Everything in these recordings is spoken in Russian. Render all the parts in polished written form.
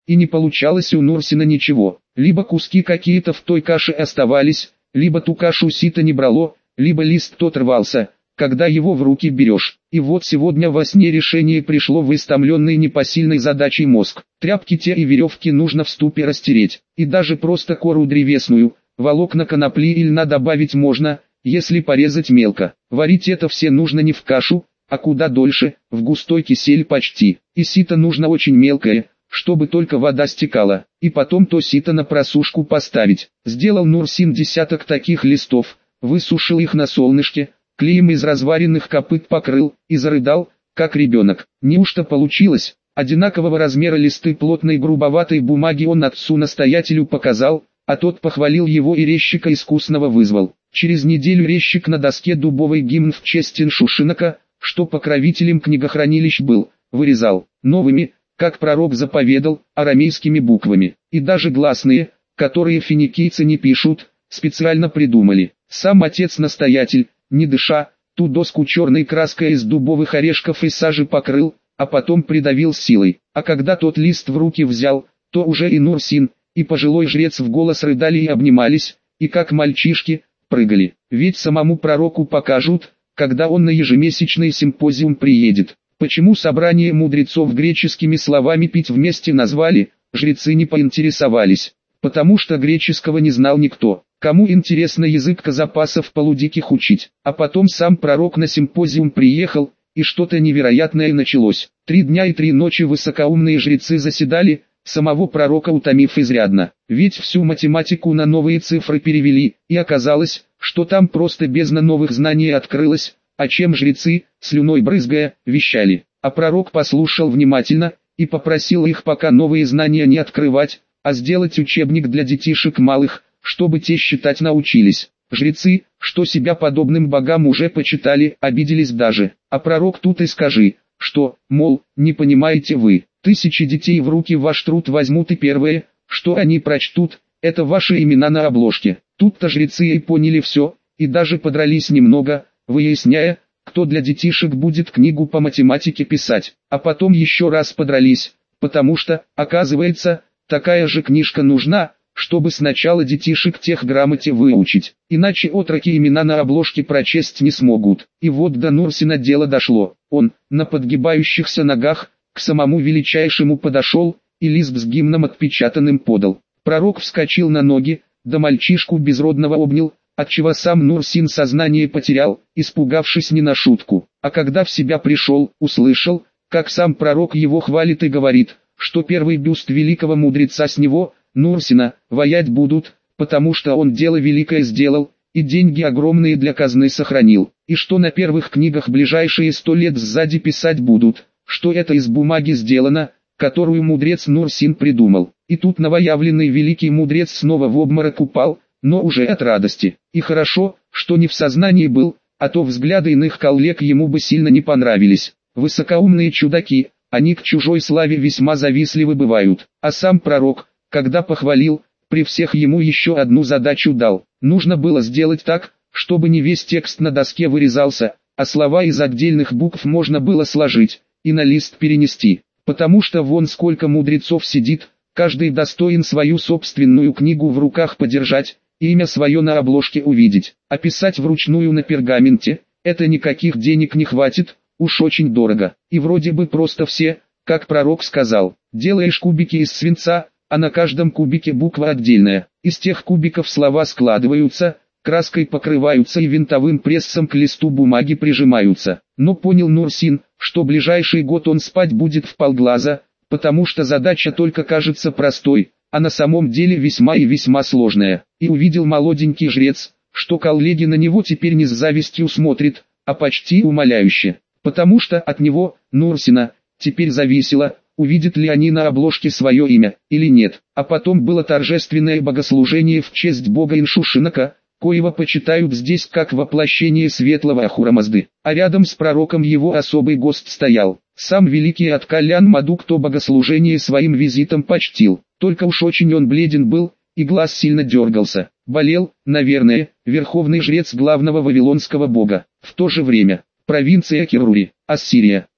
и не получалось у Нурсина ничего. Либо куски какие-то в той каше оставались, либо ту кашу сито не брало, либо лист тот рвался, когда его в руки берешь. И вот сегодня во сне решение пришло в истомленный непосильной задачей мозг. Тряпки те и веревки нужно в ступе растереть, и даже просто кору древесную, волокна конопли или льна добавить можно, если порезать мелко. Варить это все нужно не в кашу, а куда дольше, в густой кисель почти. И сито нужно очень мелкое, чтобы только вода стекала, и потом то сито на просушку поставить. Сделал Нурсин десяток таких листов, высушил их на солнышке, клеем из разваренных копыт покрыл, и зарыдал, как ребенок. Неужто получилось? Одинакового размера листы плотной грубоватой бумаги он отцу-настоятелю показал, а тот похвалил его и резчика искусного вызвал. Через неделю резчик на доске дубовый гимн в честь Иншушинака, что покровителем книгохранилищ был, вырезал новыми, как пророк заповедал, арамейскими буквами. И даже гласные, которые финикийцы не пишут, специально придумали. Сам отец-настоятель, не дыша, ту доску черной краской из дубовых орешков и сажи покрыл, а потом придавил силой. А когда тот лист в руки взял, то уже и Нурсин, и пожилой жрец в голос рыдали и обнимались, и как мальчишки, прыгали. Ведь самому пророку покажут, когда он на ежемесячный симпозиум приедет. Почему собрание мудрецов греческими словами пить вместе назвали, жрецы не поинтересовались. Потому что греческого не знал никто. Кому интересно язык казапасов полудиких учить. А потом сам пророк на симпозиум приехал, и что-то невероятное началось. 3 дня и 3 ночи высокоумные жрецы заседали, самого пророка утомив изрядно. Ведь всю математику на новые цифры перевели, и оказалось, что там просто бездна новых знаний открылась, о чем жрецы, слюной брызгая, вещали. А пророк послушал внимательно, и попросил их пока новые знания не открывать, а сделать учебник для детишек малых, чтобы те считать научились. Жрецы, что себя подобным богам уже почитали, обиделись даже. А пророк тут и скажи, что, мол, не понимаете вы, 1000 детей в руки ваш труд возьмут и первое, что они прочтут, это ваши имена на обложке. Тут-то жрецы и поняли все, и даже подрались немного, выясняя, кто для детишек будет книгу по математике писать. А потом еще раз подрались, потому что, оказывается, такая же книжка нужна, чтобы сначала детишек тех грамоте выучить, иначе отроки имена на обложке прочесть не смогут. И вот до Нурсина дело дошло. Он, на подгибающихся ногах, к самому величайшему подошел, и лист с гимном отпечатанным подал. Пророк вскочил на ноги, да мальчишку безродного обнял, отчего сам Нурсин сознание потерял, испугавшись не на шутку. А когда в себя пришел, услышал, как сам пророк его хвалит и говорит, что первый бюст великого мудреца с него, Нурсина, воять будут, потому что он дело великое сделал, и деньги огромные для казны сохранил, и что на первых книгах ближайшие 100 лет сзади писать будут, что это из бумаги сделано, которую мудрец Нурсин придумал. И тут новоявленный великий мудрец снова в обморок упал, но уже от радости. И хорошо, что не в сознании был, а то взгляды иных коллег ему бы сильно не понравились. Высокоумные чудаки, они к чужой славе весьма завистливы бывают. А сам пророк, когда похвалил, при всех ему еще одну задачу дал. Нужно было сделать так, чтобы не весь текст на доске вырезался, а слова из отдельных букв можно было сложить и на лист перенести. Потому что вон сколько мудрецов сидит, каждый достоин свою собственную книгу в руках подержать, имя свое на обложке увидеть. А писать вручную на пергаменте, это никаких денег не хватит, уж очень дорого. И вроде бы просто все, как пророк сказал, делаешь кубики из свинца, а на каждом кубике буква отдельная. Из тех кубиков слова складываются, краской покрываются и винтовым прессом к листу бумаги прижимаются. Но понял Нурсин, что ближайший год он спать будет вполглаза, потому что задача только кажется простой, а на самом деле весьма и весьма сложная. И увидел молоденький жрец, что коллеги на него теперь не с завистью смотрят, а почти умоляюще. Потому что от него, Нурсина, теперь зависело, увидят ли они на обложке свое имя, или нет. А потом было торжественное богослужение в честь бога Иншушинака, коего почитают здесь как воплощение светлого Ахура-Мазды. А рядом с пророком его особый гость стоял. Сам великий Аткалян Маду, кто богослужение своим визитом почтил. Только уж очень он бледен был, и глаз сильно дергался. Болел, наверное, верховный жрец главного вавилонского бога. В то же время, провинция Керури, Ассирия,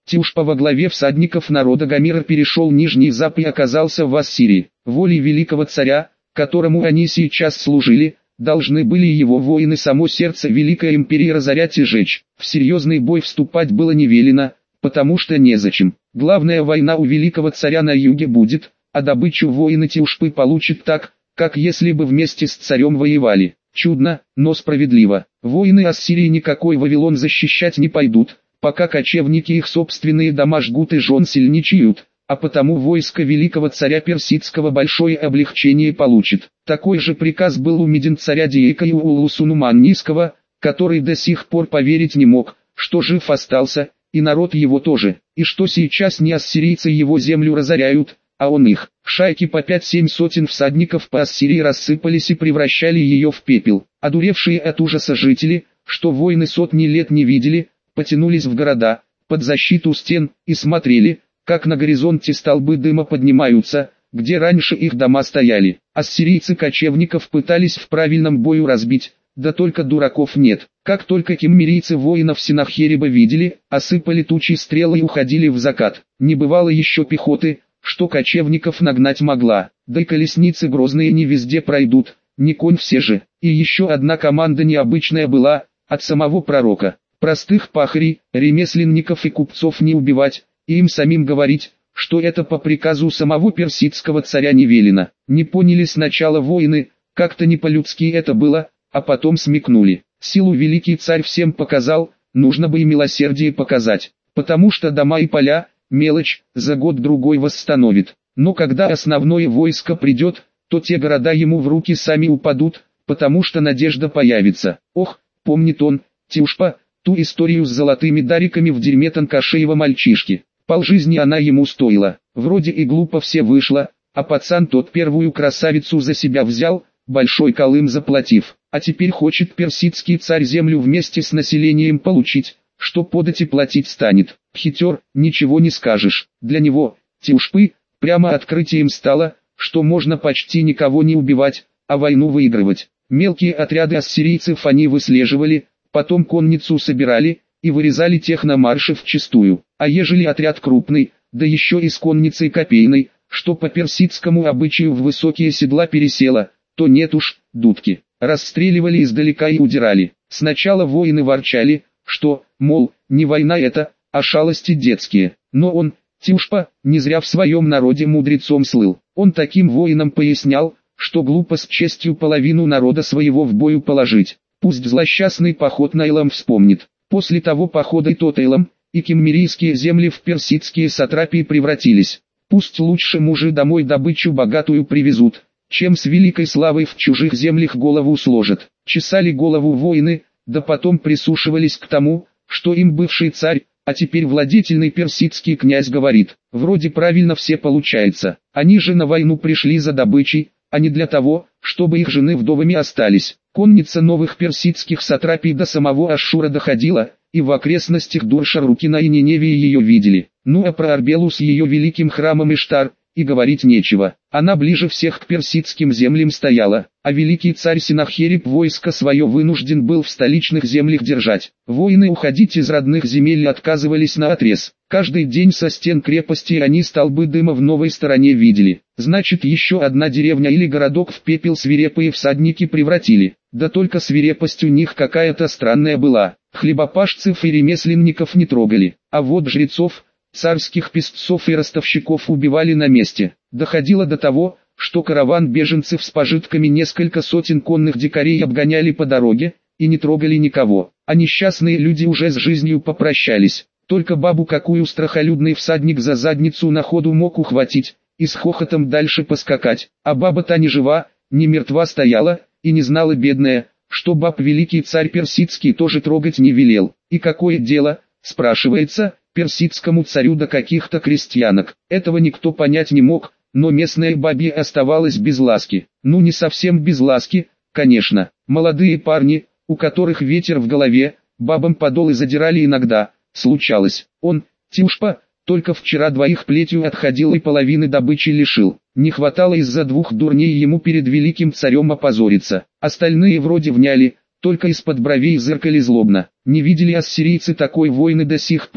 Тиушпа во главе всадников народа Гомера перешел Нижний Зап и оказался в Ассирии. Волей великого царя, которому они сейчас служили, должны были его воины само сердце великой империи разорять и жечь. В серьезный бой вступать было не велено, потому что незачем. Главная война у великого царя на юге будет, а добычу воины Тиушпы получат так, как если бы вместе с царем воевали. Чудно, но справедливо. Воины Ассирии никакой Вавилон защищать не пойдут, пока кочевники их собственные дома жгут и жен сильничают, а потому войско великого царя персидского большое облегчение получит. Такой же приказ был у Медин царя Диека и у Улусу-Нуманнийского, который до сих пор поверить не мог, что жив остался, и народ его тоже, и что сейчас не ассирийцы его землю разоряют, а он их. Шайки по 5-7 сотен всадников по Ассирии рассыпались и превращали ее в пепел. Одуревшие от ужаса жители, что войны сотни лет не видели, потянулись в города, под защиту стен, и смотрели, как на горизонте столбы дыма поднимаются, где раньше их дома стояли. Ассирийцы кочевников пытались в правильном бою разбить, да только дураков нет. Как только киммерийцы воинов Синахериба видели, осыпали тучи стрел и уходили в закат. Не бывало еще пехоты, что кочевников нагнать могла, да и колесницы грозные не везде пройдут, не конь все же. И еще одна команда необычная была, от самого пророка. Простых пахарей, ремесленников и купцов не убивать, и им самим говорить, что это по приказу самого персидского царя не велено. Не поняли сначала воины, как-то не по-людски это было, а потом смекнули. Силу великий царь всем показал, нужно бы и милосердие показать, потому что дома и поля, мелочь, за год-другой восстановит. Но когда основное войско придет, то те города ему в руки сами упадут, потому что надежда появится. Ох, помнит он, Тиушпа, ту историю с золотыми дариками в дерьме тонкошеего мальчишки. Полжизни она ему стоила. Вроде и глупо все вышло, а пацан тот первую красавицу за себя взял, большой колым заплатив. А теперь хочет персидский царь землю вместе с населением получить, что подать и платить станет. Хитер, ничего не скажешь. Для него, Тиушпы, прямо открытием стало, что можно почти никого не убивать, а войну выигрывать. Мелкие отряды ассирийцев они выслеживали, потом конницу собирали и вырезали тех на марше вчистую. А ежели отряд крупный, да еще и с конницей копейной, что по персидскому обычаю в высокие седла пересело, то нет уж, дудки. Расстреливали издалека и удирали. Сначала воины ворчали, что, мол, не война это, а шалости детские. Но он, Тиушпа, не зря в своем народе мудрецом слыл. Он таким воинам пояснял, что глупо с честью половину народа своего в бою положить. Пусть злосчастный поход на Илам вспомнит. После того похода и тот Илам, и киммерийские земли в персидские сатрапии превратились. Пусть лучше мужи домой добычу богатую привезут, чем с великой славой в чужих землях голову сложат. Чесали голову воины, да потом прислушивались к тому, что им бывший царь, а теперь владетельный персидский князь говорит. Вроде правильно все получается. Они же на войну пришли за добычей, а не для того, чтобы их жены вдовами остались. Конница новых персидских сатрапий до самого Ашшура доходила, и в окрестностях Дуршарукина и Ниневии ее видели. Ну а про Арбелу с ее великим храмом Иштар и говорить нечего. Она ближе всех к персидским землям стояла, а великий царь Синахериб войско свое вынужден был в столичных землях держать. Воины уходить из родных земель отказывались наотрез. Каждый день со стен крепости они столбы дыма в новой стороне видели. Значит, еще одна деревня или городок в пепел свирепые всадники превратили. Да только свирепость у них какая-то странная была. Хлебопашцев и ремесленников не трогали, а вот жрецов, царских песцов и ростовщиков убивали на месте. Доходило до того, что караван беженцев с пожитками несколько сотен конных дикарей обгоняли по дороге, и не трогали никого. А несчастные люди уже с жизнью попрощались. Только бабу какую страхолюдный всадник за задницу на ходу мог ухватить, и с хохотом дальше поскакать. А баба-то не жива, не мертва стояла, и не знала бедная, что баб великий царь персидский тоже трогать не велел. И какое дело, спрашивается, персидскому царю до каких-то крестьянок. Этого никто понять не мог, но местная бабья оставалась без ласки. Ну не совсем без ласки, конечно. Молодые парни, у которых ветер в голове, бабам подолы задирали иногда, случалось. Он, Тиушпа, только вчера двоих плетью отходил и половины добычи лишил. Не хватало из-за двух дурней ему перед великим царем опозориться. Остальные вроде вняли, только из-под бровей зыркали злобно. Не видели ассирийцы такой войны до сих пор,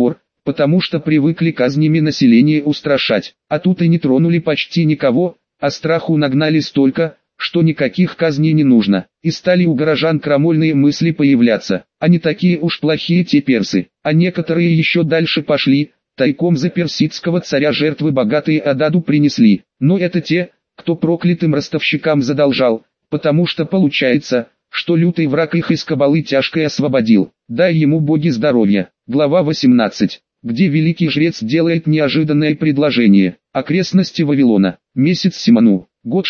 потому что привыкли казнями население устрашать. А тут и не тронули почти никого, а страху нагнали столько, что никаких казней не нужно. И стали у горожан крамольные мысли появляться. Они такие уж плохие те персы, а некоторые еще дальше пошли, тайком за персидского царя жертвы богатые Ададу принесли. Но это те, кто проклятым ростовщикам задолжал, потому что получается, что лютый враг их из кабалы тяжкой освободил. Дай ему боги здоровья. Глава 18, где великий жрец делает неожиданное предложение. Окрестности Вавилона. Месяц Симону. Год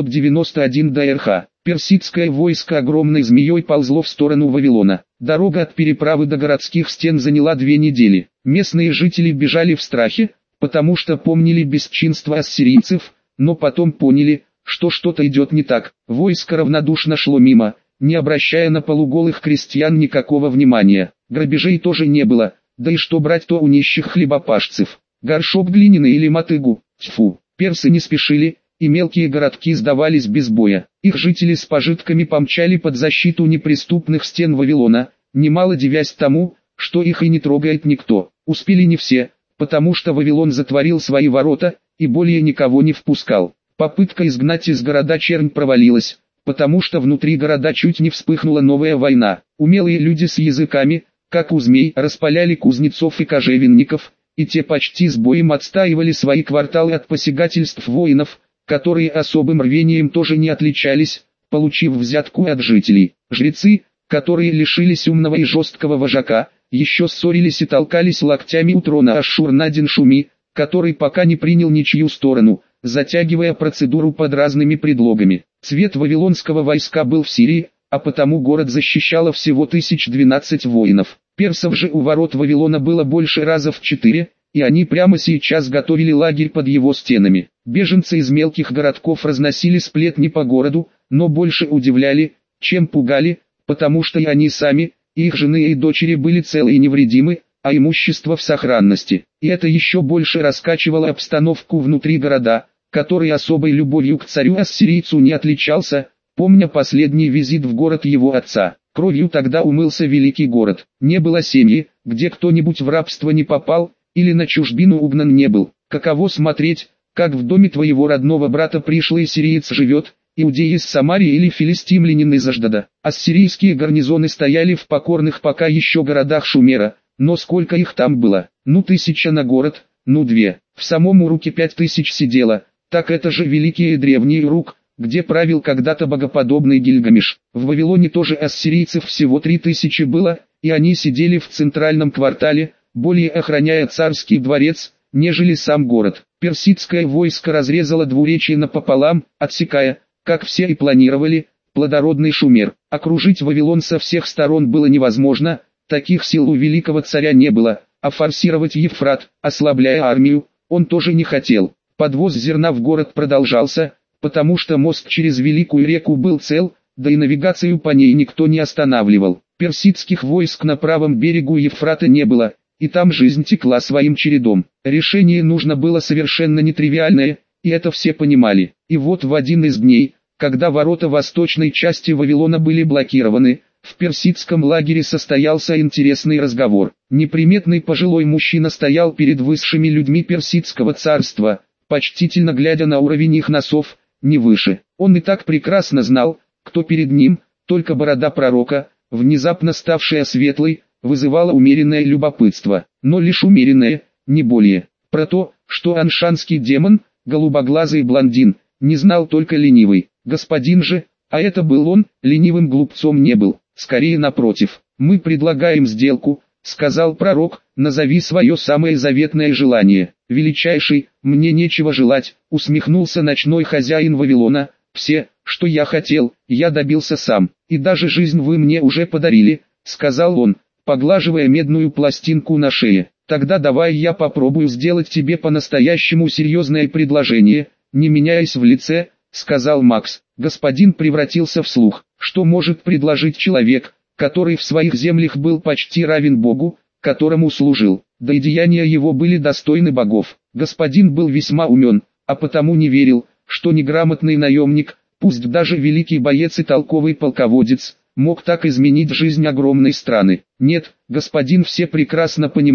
691 до РХ. Персидское войско огромной змеей ползло в сторону Вавилона. Дорога от переправы до городских стен заняла 2 недели. Местные жители бежали в страхе, потому что помнили бесчинство ассирийцев, но потом поняли, что что-то идет не так. Войско равнодушно шло мимо, не обращая на полуголых крестьян никакого внимания. Грабежей тоже не было, да и что брать-то у нищих хлебопашцев. Горшок глиняный или мотыгу, тьфу. Персы не спешили, и мелкие городки сдавались без боя. Их жители с пожитками помчали под защиту неприступных стен Вавилона, немало дивясь тому, что их и не трогает никто. Успели не все, потому что Вавилон затворил свои ворота, и более никого не впускал. Попытка изгнать из города чернь провалилась, потому что внутри города чуть не вспыхнула новая война. Умелые люди с языками, как у змей, распаляли кузнецов и кожевенников, и те почти с боем отстаивали свои кварталы от посягательств воинов, которые особым рвением тоже не отличались, получив взятку от жителей. Жрецы, которые лишились умного и жесткого вожака, еще ссорились и толкались локтями у трона Ашшур-Надин-Шуми, который пока не принял ничью сторону, затягивая процедуру под разными предлогами. Цвет вавилонского войска был в Сирии, а потому город защищало всего 1012 воинов. Персов же у ворот Вавилона было больше раза в 4, и они прямо сейчас готовили лагерь под его стенами. Беженцы из мелких городков разносили сплетни по городу, но больше удивляли, чем пугали, потому что и они сами, и их жены и дочери были целы и невредимы, а имущество в сохранности. И это еще больше раскачивало обстановку внутри города, который особой любовью к царю-ассирийцу не отличался, помня последний визит в город его отца. Кровью тогда умылся великий город. Не было семьи, где кто-нибудь в рабство не попал, или на чужбину угнан не был. Каково смотреть, как в доме твоего родного брата пришлый сириец живет, иудей из Самарии или филистимлянин из Аждода. Ассирийские гарнизоны стояли в покорных пока еще городах Шумера, но сколько их там было? 1000 на город, 2. В самом Уруке 5000 сидело, так это же великий и древний Урук, где правил когда-то богоподобный Гильгамеш. В Вавилоне тоже ассирийцев всего 3000 было, и они сидели в центральном квартале, более охраняя царский дворец, нежели сам город. Персидское войско разрезало двуречье напополам, отсекая, как все и планировали, плодородный Шумер. Окружить Вавилон со всех сторон было невозможно, таких сил у великого царя не было, а форсировать Евфрат, ослабляя армию, он тоже не хотел. Подвоз зерна в город продолжался, потому что мост через Великую реку был цел, да и навигацию по ней никто не останавливал. Персидских войск на правом берегу Евфрата не было, и там жизнь текла своим чередом. Решение нужно было совершенно нетривиальное, и это все понимали. И вот в один из дней, когда ворота восточной части Вавилона были блокированы, в персидском лагере состоялся интересный разговор. Неприметный пожилой мужчина стоял перед высшими людьми персидского царства, почтительно глядя на уровень их носов, не выше. Он и так прекрасно знал, кто перед ним, только борода пророка, внезапно ставшая светлой, вызывала умеренное любопытство, но лишь умеренное, не более. Про то, что аншанский демон, голубоглазый блондин, не знал только ленивый. Господин же, а это был он, ленивым глупцом не был, скорее напротив. «Мы предлагаем сделку», — сказал пророк, — «назови свое самое заветное желание». «Величайший, мне нечего желать», — усмехнулся ночной хозяин Вавилона, «все, что я хотел, я добился сам, и даже жизнь вы мне уже подарили», — сказал он, поглаживая медную пластинку на шее. «Тогда давай я попробую сделать тебе по-настоящему серьезное предложение», — не меняясь в лице, сказал Макс. Господин превратился в слух. Что может предложить человек, который в своих землях был почти равен Богу, которому служил? Да и деяния его были достойны богов. Господин был весьма умен, а потому не верил, что неграмотный наемник, пусть даже великий боец и толковый полководец, мог так изменить жизнь огромной страны. Нет, господин все прекрасно понимал,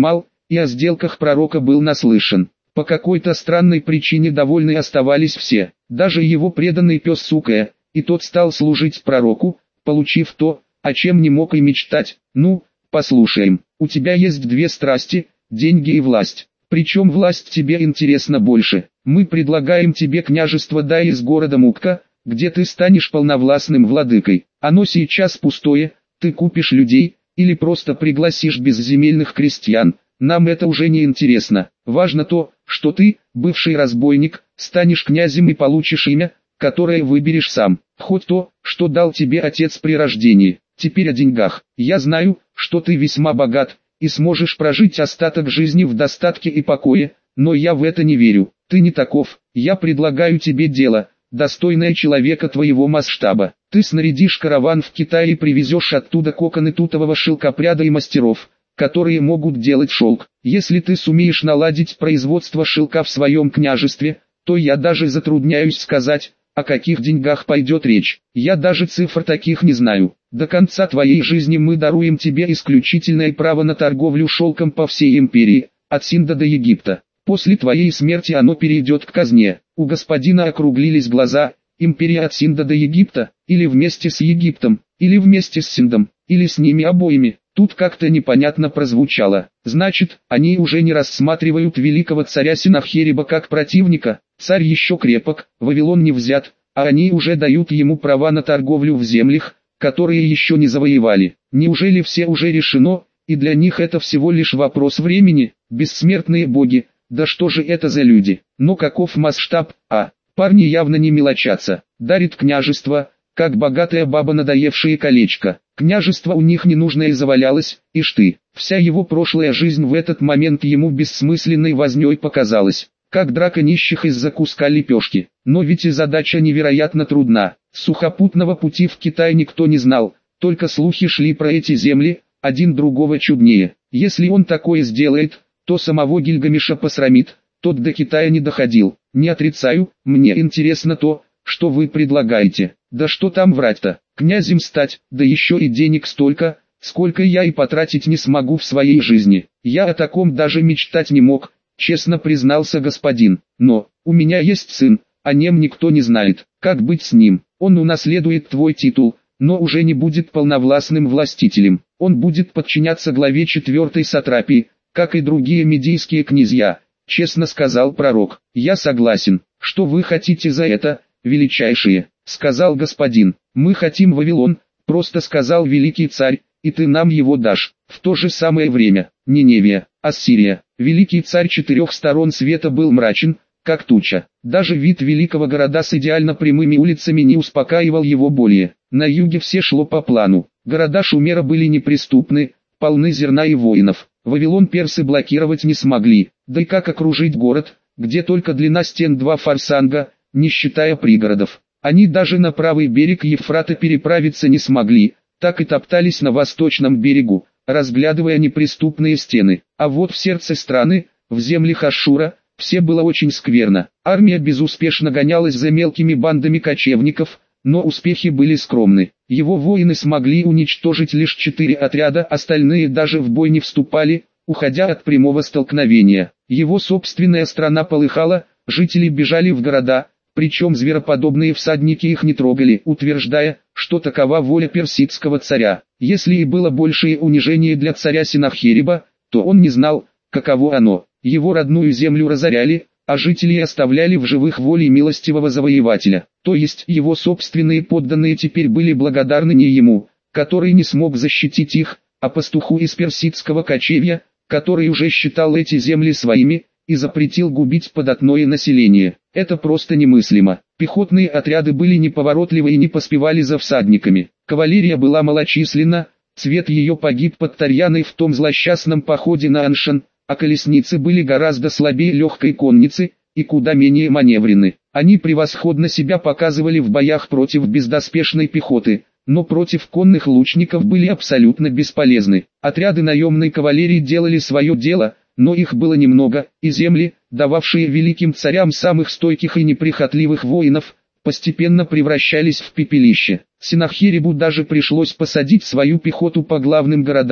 и о сделках пророка был наслышан. По какой-то странной причине довольны оставались все, даже его преданный пес Сукая, и тот стал служить пророку, получив то, о чем не мог и мечтать. Ну, послушаем, у тебя есть две страсти, деньги и власть. Причем власть тебе интересна больше. Мы предлагаем тебе княжество Дай из города Мукка, где ты станешь полновластным владыкой. Оно сейчас пустое, ты купишь людей, или просто пригласишь безземельных крестьян. Нам это уже не интересно. Важно то, что ты, бывший разбойник, станешь князем и получишь имя, которое выберешь сам. Хоть то, что дал тебе отец при рождении. Теперь о деньгах. Я знаю, что ты весьма богат, и сможешь прожить остаток жизни в достатке и покое, но я в это не верю. Ты не таков. Я предлагаю тебе дело, достойное человека твоего масштаба. Ты снарядишь караван в Китай и привезешь оттуда коконы тутового шелкопряда и мастеров, которые могут делать шелк. Если ты сумеешь наладить производство шелка в своем княжестве, то я даже затрудняюсь сказать, о каких деньгах пойдет речь. Я даже цифр таких не знаю. До конца твоей жизни мы даруем тебе исключительное право на торговлю шелком по всей империи, от Синда до Египта. После твоей смерти оно перейдет к казне. У господина округлились глаза. Империя от Синда до Египта, или вместе с Египтом, или вместе с Синдом, или с ними обоими. Тут как-то непонятно прозвучало. Значит, они уже не рассматривают великого царя Синахериба как противника. Царь еще крепок, Вавилон не взят, а они уже дают ему права на торговлю в землях, которые еще не завоевали. Неужели все уже решено, и для них это всего лишь вопрос времени? Бессмертные боги, да что же это за люди? Но каков масштаб? Парни явно не мелочатся. Дарит княжество, как богатая баба надоевшее колечко. Княжество у них ненужное завалялось, ишь ты. Вся его прошлая жизнь в этот момент ему бессмысленной вознёй показалась, как драка нищих из-за куска лепешки. Но ведь и задача невероятно трудна. Сухопутного пути в Китай никто не знал, только слухи шли про эти земли, один другого чуднее. Если он такое сделает, то самого Гильгамеша посрамит. Тот до Китая не доходил. Не отрицаю, мне интересно то, что вы предлагаете. Да что там врать-то? Князем стать, да еще и денег столько, сколько я и потратить не смогу в своей жизни. Я о таком даже мечтать не мог, честно признался господин. Но, у меня есть сын, о нем никто не знает. Как быть с ним? Он унаследует твой титул, но уже не будет полновластным властителем. Он будет подчиняться главе 4-й сатрапии, как и другие медийские князья. Честно сказал пророк. Я согласен. Что вы хотите за это, величайшие? Сказал господин. Мы хотим Вавилон, просто сказал великий царь, и ты нам его дашь. В то же самое время, Ниневия, Ассирия, великий царь 4 сторон света был мрачен, как туча. Даже вид великого города с идеально прямыми улицами не успокаивал его более. На юге все шло по плану. Города Шумера были неприступны, полны зерна и воинов. Вавилон персы блокировать не смогли. Да и как окружить город, где только длина стен 2 форсанга, не считая пригородов. Они даже на правый берег Евфрата переправиться не смогли, так и топтались на восточном берегу, разглядывая неприступные стены. А вот в сердце страны, в землях Ашшура, все было очень скверно. Армия безуспешно гонялась за мелкими бандами кочевников, но успехи были скромны. Его воины смогли уничтожить лишь 4 отряда, остальные даже в бой не вступали, уходя от прямого столкновения. Его собственная страна полыхала, жители бежали в города, причем звероподобные всадники их не трогали, утверждая, что такова воля персидского царя. Если и было большее унижение для царя Синахериба, то он не знал, каково оно. Его родную землю разоряли, а жителей оставляли в живых волей милостивого завоевателя. То есть его собственные подданные теперь были благодарны не ему, который не смог защитить их, а пастуху из персидского кочевья, который уже считал эти земли своими, и запретил губить податное население. Это просто немыслимо. Пехотные отряды были неповоротливы и не поспевали за всадниками. Кавалерия была малочисленна, цвет ее погиб под Тарьяной в том злосчастном походе на Аншан, а колесницы были гораздо слабее легкой конницы, и куда менее маневренны. Они превосходно себя показывали в боях против бездоспешной пехоты, но против конных лучников были абсолютно бесполезны. Отряды наемной кавалерии делали свое дело, но их было немного, и земли, дававшие великим царям самых стойких и неприхотливых воинов, постепенно превращались в пепелище. Синахерибу даже пришлось посадить свою пехоту по главным городам,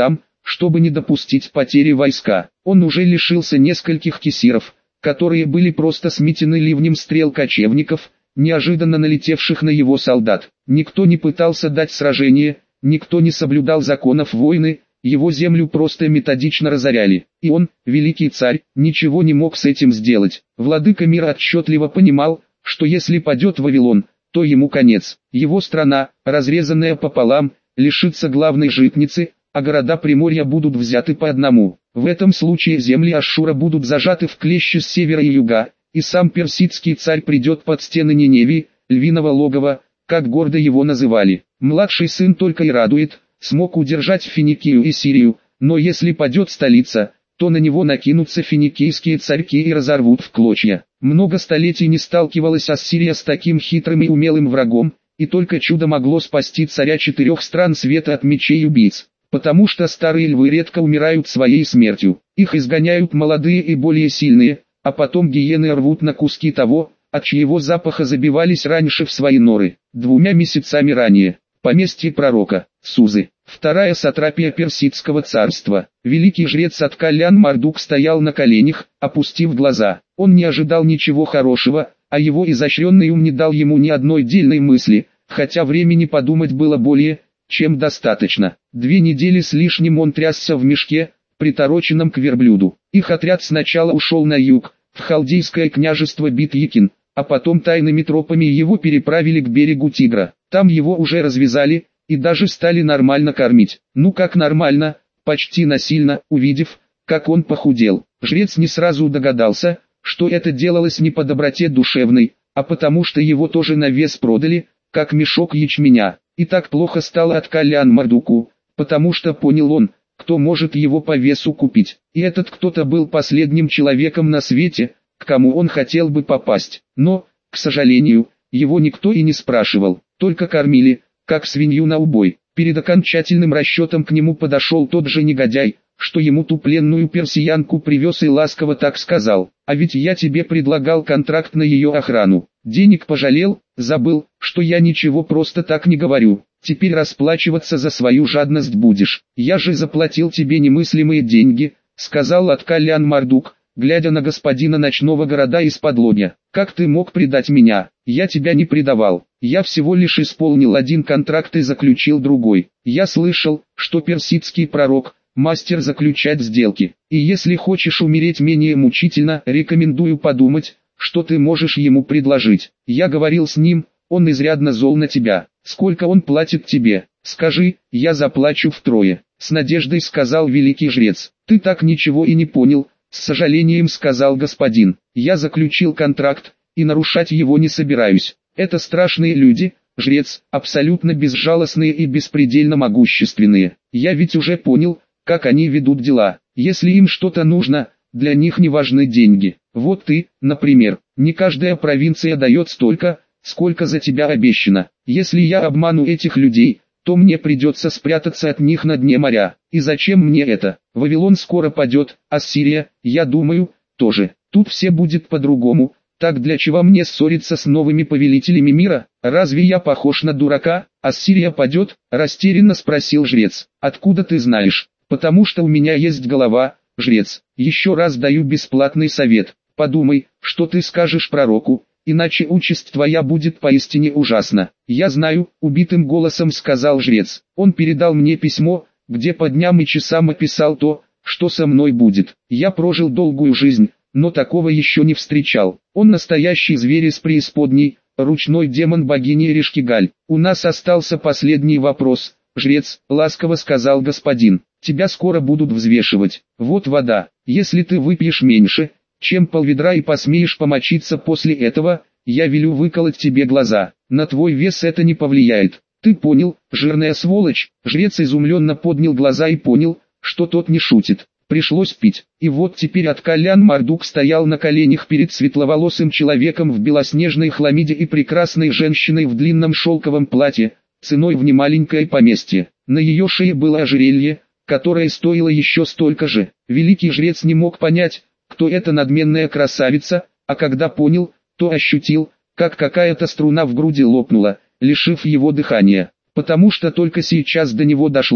чтобы не допустить потери войска. Он уже лишился нескольких кесиров, которые были просто сметены ливнем стрел кочевников, неожиданно налетевших на его солдат. Никто не пытался дать сражение, никто не соблюдал законов войны, его землю просто методично разоряли. И он, великий царь, ничего не мог с этим сделать. Владыка мира отчетливо понимал, что если падет Вавилон, то ему конец. Его страна, разрезанная пополам, лишится главной житницы, а города Приморья будут взяты по одному. В этом случае земли Ашшура будут зажаты в клещи с севера и юга, и сам персидский царь придет под стены Ниневии, львиного логова, как гордо его называли. Младший сын только и радует, смог удержать Финикию и Сирию, но если падет столица, то на него накинутся финикийские царьки и разорвут в клочья. Много столетий не сталкивалась Ассирия с таким хитрым и умелым врагом, и только чудо могло спасти царя 4 стран света от мечей убийц. Потому что старые львы редко умирают своей смертью, их изгоняют молодые и более сильные, а потом гиены рвут на куски того, от чьего запаха забивались раньше в свои норы. 2 месяцами ранее, поместье пророка, Сузы, вторая сатрапия персидского царства, великий жрец Аткалян-Мардук стоял на коленях, опустив глаза. Он не ожидал ничего хорошего, а его изощренный ум не дал ему ни одной дельной мысли, хотя времени подумать было более чем достаточно. 2 недели с лишним он трясся в мешке, притороченном к верблюду. Их отряд сначала ушел на юг, в халдейское княжество Бит-Якин, а потом тайными тропами его переправили к берегу Тигра. Там его уже развязали, и даже стали нормально кормить. Ну как нормально, почти насильно, увидев, как он похудел. Жрец не сразу догадался, что это делалось не по доброте душевной, а потому что его тоже на вес продали, как мешок ячменя. И так плохо стало Аткалян-Мардуку, потому что понял он, кто может его по весу купить. И этот кто-то был последним человеком на свете, к кому он хотел бы попасть. Но, к сожалению, его никто и не спрашивал, только кормили, как свинью на убой. Перед окончательным расчетом к нему подошел тот же негодяй, что ему ту пленную персиянку привез и ласково так сказал: «А ведь я тебе предлагал контракт на ее охрану. Денег пожалел, забыл, что я ничего просто так не говорю. Теперь расплачиваться за свою жадность будешь. Я же заплатил тебе немыслимые деньги», — сказал Аткалян-Мардук, глядя на господина ночного города из-под лобья. «Как ты мог предать меня? Я тебя не предавал. Я всего лишь исполнил один контракт и заключил другой. Я слышал, что персидский пророк — мастер заключать сделки. И если хочешь умереть менее мучительно, рекомендую подумать, что ты можешь ему предложить. Я говорил с ним, он изрядно зол на тебя. Сколько он платит тебе? Скажи, я заплачу втрое», — с надеждой сказал великий жрец. «Ты так ничего и не понял», — с сожалением сказал господин. «Я заключил контракт, и нарушать его не собираюсь. Это страшные люди, жрец, абсолютно безжалостные и беспредельно могущественные. Я ведь уже понял, как они ведут дела. Если им что-то нужно, для них не важны деньги. Вот ты, например, не каждая провинция дает столько, сколько за тебя обещано. Если я обману этих людей, то мне придется спрятаться от них на дне моря. И зачем мне это? Вавилон скоро падет, а Ассирия, я думаю, тоже. Тут все будет по-другому. Так для чего мне ссориться с новыми повелителями мира? Разве я похож на дурака? Ассирия падет? Растерянно спросил жрец. Откуда ты знаешь? Потому что у меня есть голова, жрец. Еще раз даю бесплатный совет. Подумай, что ты скажешь пророку, иначе участь твоя будет поистине ужасна. Я знаю, убитым голосом сказал жрец. Он передал мне письмо, где по дням и часам описал то, что со мной будет. Я прожил долгую жизнь, но такого еще не встречал. Он настоящий зверь из преисподней, ручной демон богини Решкигаль. У нас остался последний вопрос, жрец, ласково сказал господин. Тебя скоро будут взвешивать. Вот вода. Если ты выпьешь меньше, чем полведра и посмеешь помочиться после этого, я велю выколоть тебе глаза. На твой вес это не повлияет. Ты понял, жирная сволочь? Жрец изумленно поднял глаза и понял, что тот не шутит. Пришлось пить. И вот теперь Аткалян-Мардук стоял на коленях перед светловолосым человеком в белоснежной хламиде и прекрасной женщиной в длинном шелковом платье, ценой в немаленькое поместье. На ее шее было ожерелье, которое стоило еще столько же. Великий жрец не мог понять, кто эта надменная красавица, а когда понял, то ощутил, как какая-то струна в груди лопнула, лишив его дыхания. Потому что только сейчас до него дошло,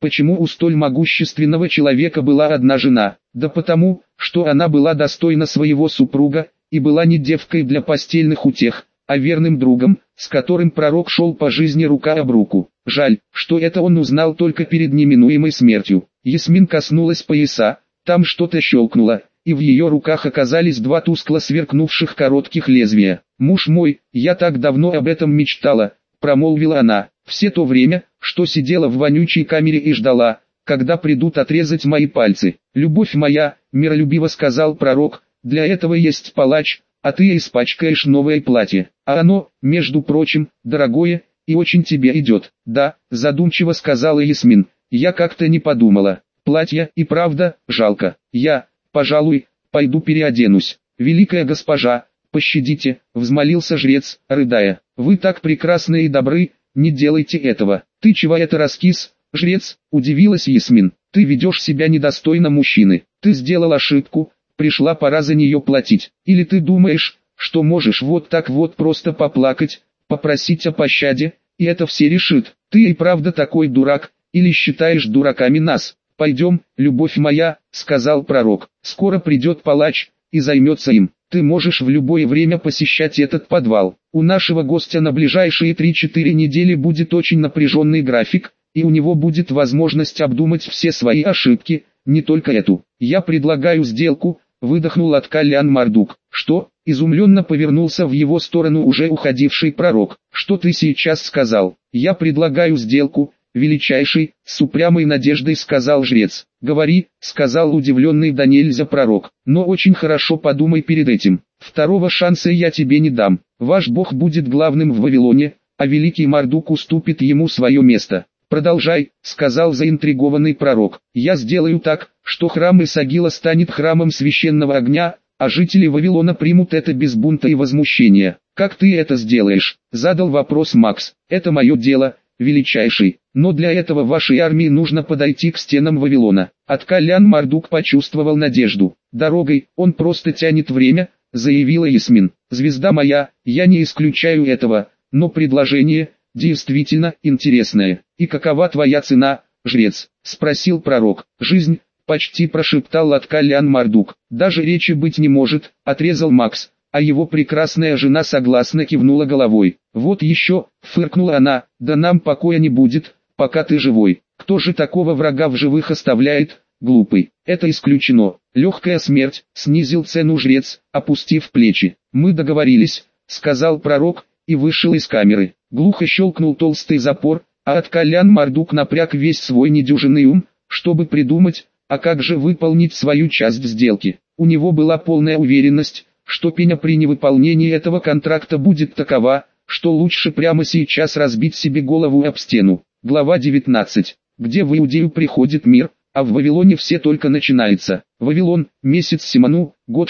Почему у столь могущественного человека была одна жена? Да потому, что она была достойна своего супруга, и была не девкой для постельных утех, а верным другом, с которым пророк шел по жизни рука об руку. Жаль, что это он узнал только перед неминуемой смертью. Ясмин коснулась пояса, там что-то щелкнуло, и в ее руках оказались два тускло сверкнувших коротких лезвия. «Муж мой, я так давно об этом мечтала», — промолвила она, — «все то время, что сидела в вонючей камере и ждала, когда придут отрезать мои пальцы. Любовь моя», — миролюбиво сказал пророк, — «для этого есть палач, а ты испачкаешь новое платье, а оно, между прочим, дорогое, и очень тебе идет». «Да», — задумчиво сказала Ясмин, — «я как-то не подумала. Платье и правда жалко. Я, пожалуй, пойду переоденусь». «Великая госпожа, пощадите», — взмолился жрец, рыдая. «Вы так прекрасны и добры, не делайте этого». «Ты чего это раскис, жрец?» — удивилась Ясмин. «Ты ведешь себя недостойно мужчины. Ты сделал ошибку, пришла пора за нее платить. Или ты думаешь, что можешь вот так вот просто поплакать, попросить о пощаде, и это все решит? Ты и правда такой дурак, или считаешь дураками нас?» «Пойдем, любовь моя», — сказал пророк, — «скоро придет палач, и займется им. Ты можешь в любое время посещать этот подвал. У нашего гостя на ближайшие 3-4 недели будет очень напряженный график, и у него будет возможность обдумать все свои ошибки, не только эту. Я предлагаю сделку», — выдохнул Аткалян Мардук. «Что?» — изумленно повернулся в его сторону уже уходивший пророк. «Что ты сейчас сказал?» «Я предлагаю сделку, величайший», — с упрямой надеждой сказал жрец. «Говори», — сказал удивленный да нельзя пророк, — «но очень хорошо подумай перед этим. Второго шанса я тебе не дам. Ваш бог будет главным в Вавилоне, а великий Мардук уступит ему свое место». «Продолжай», — сказал заинтригованный пророк. «Я сделаю так, что храм Исагила станет храмом священного огня, а жители Вавилона примут это без бунта и возмущения». «Как ты это сделаешь?» — задал вопрос Макс. «Это мое дело, величайший, но для этого вашей армии нужно подойти к стенам Вавилона». Аткалян Мардук почувствовал надежду. «Дорогой, он просто тянет время», — заявила Ясмин. «Звезда моя, я не исключаю этого, но предложение действительно интересное. И какова твоя цена, жрец?» — спросил пророк. «Жизнь», — почти прошептал Аткалян Мардук. «Даже речи быть не может», — отрезал Макс, а его прекрасная жена согласно кивнула головой. «Вот еще», — фыркнула она, — «да нам покоя не будет, пока ты живой. Кто же такого врага в живых оставляет, глупый?» «Это исключено. Легкая смерть», — снизил цену жрец, опустив плечи. «Мы договорились», — сказал пророк, и вышел из камеры. Глухо щелкнул толстый запор, а Аткалян Мардук напряг весь свой недюжинный ум, чтобы придумать, а как же выполнить свою часть сделки. У него была полная уверенность, что пеня при невыполнении этого контракта будет такова, что лучше прямо сейчас разбить себе голову об стену. Глава 19. Где в Иудею приходит мир, а в Вавилоне все только начинается. Вавилон, месяц Симону, год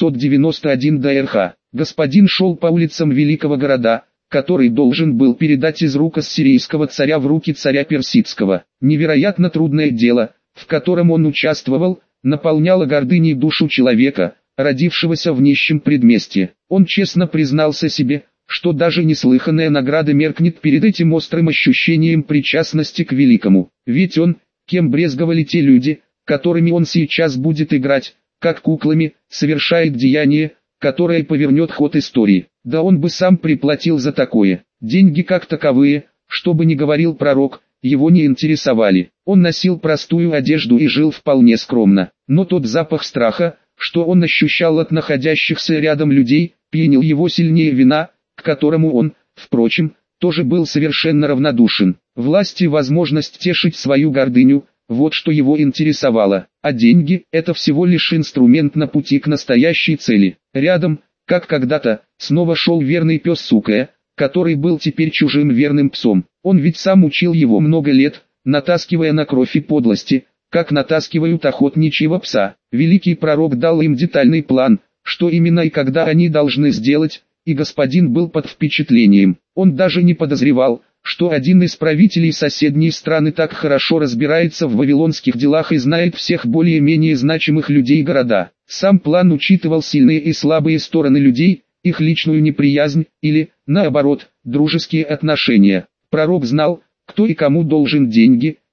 691 до РХ. Господин шел по улицам великого города, который должен был передать из рук ассирийского царя в руки царя персидского. Невероятно трудное дело, в котором он участвовал, наполняло гордыней душу человека, родившегося в нищем предместье. Он честно признался себе, что даже неслыханная награда меркнет перед этим острым ощущением причастности к великому. Ведь он, кем брезговали те люди, которыми он сейчас будет играть, как куклами, совершает деяние, которое повернет ход истории. Да он бы сам приплатил за такое. Деньги как таковые, что бы ни говорил пророк, его не интересовали. Он носил простую одежду и жил вполне скромно. Но тот запах страха, что он ощущал от находящихся рядом людей, пьянил его сильнее вина, к которому он, впрочем, тоже был совершенно равнодушен. Власть и возможность тешить свою гордыню – вот что его интересовало, а деньги – это всего лишь инструмент на пути к настоящей цели. Рядом, как когда-то, снова шел верный пес Сукая, который был теперь чужим верным псом. Он ведь сам учил его много лет, натаскивая на кровь и подлости, как натаскивают охотничьего пса. Великий пророк дал им детальный план, что именно и когда они должны сделать, и господин был под впечатлением. Он даже не подозревал, что один из правителей соседней страны так хорошо разбирается в вавилонских делах и знает всех более-менее значимых людей города. Сам план учитывал сильные и слабые стороны людей, их личную неприязнь, или, наоборот, дружеские отношения. Пророк знал, кто и кому должен деньги,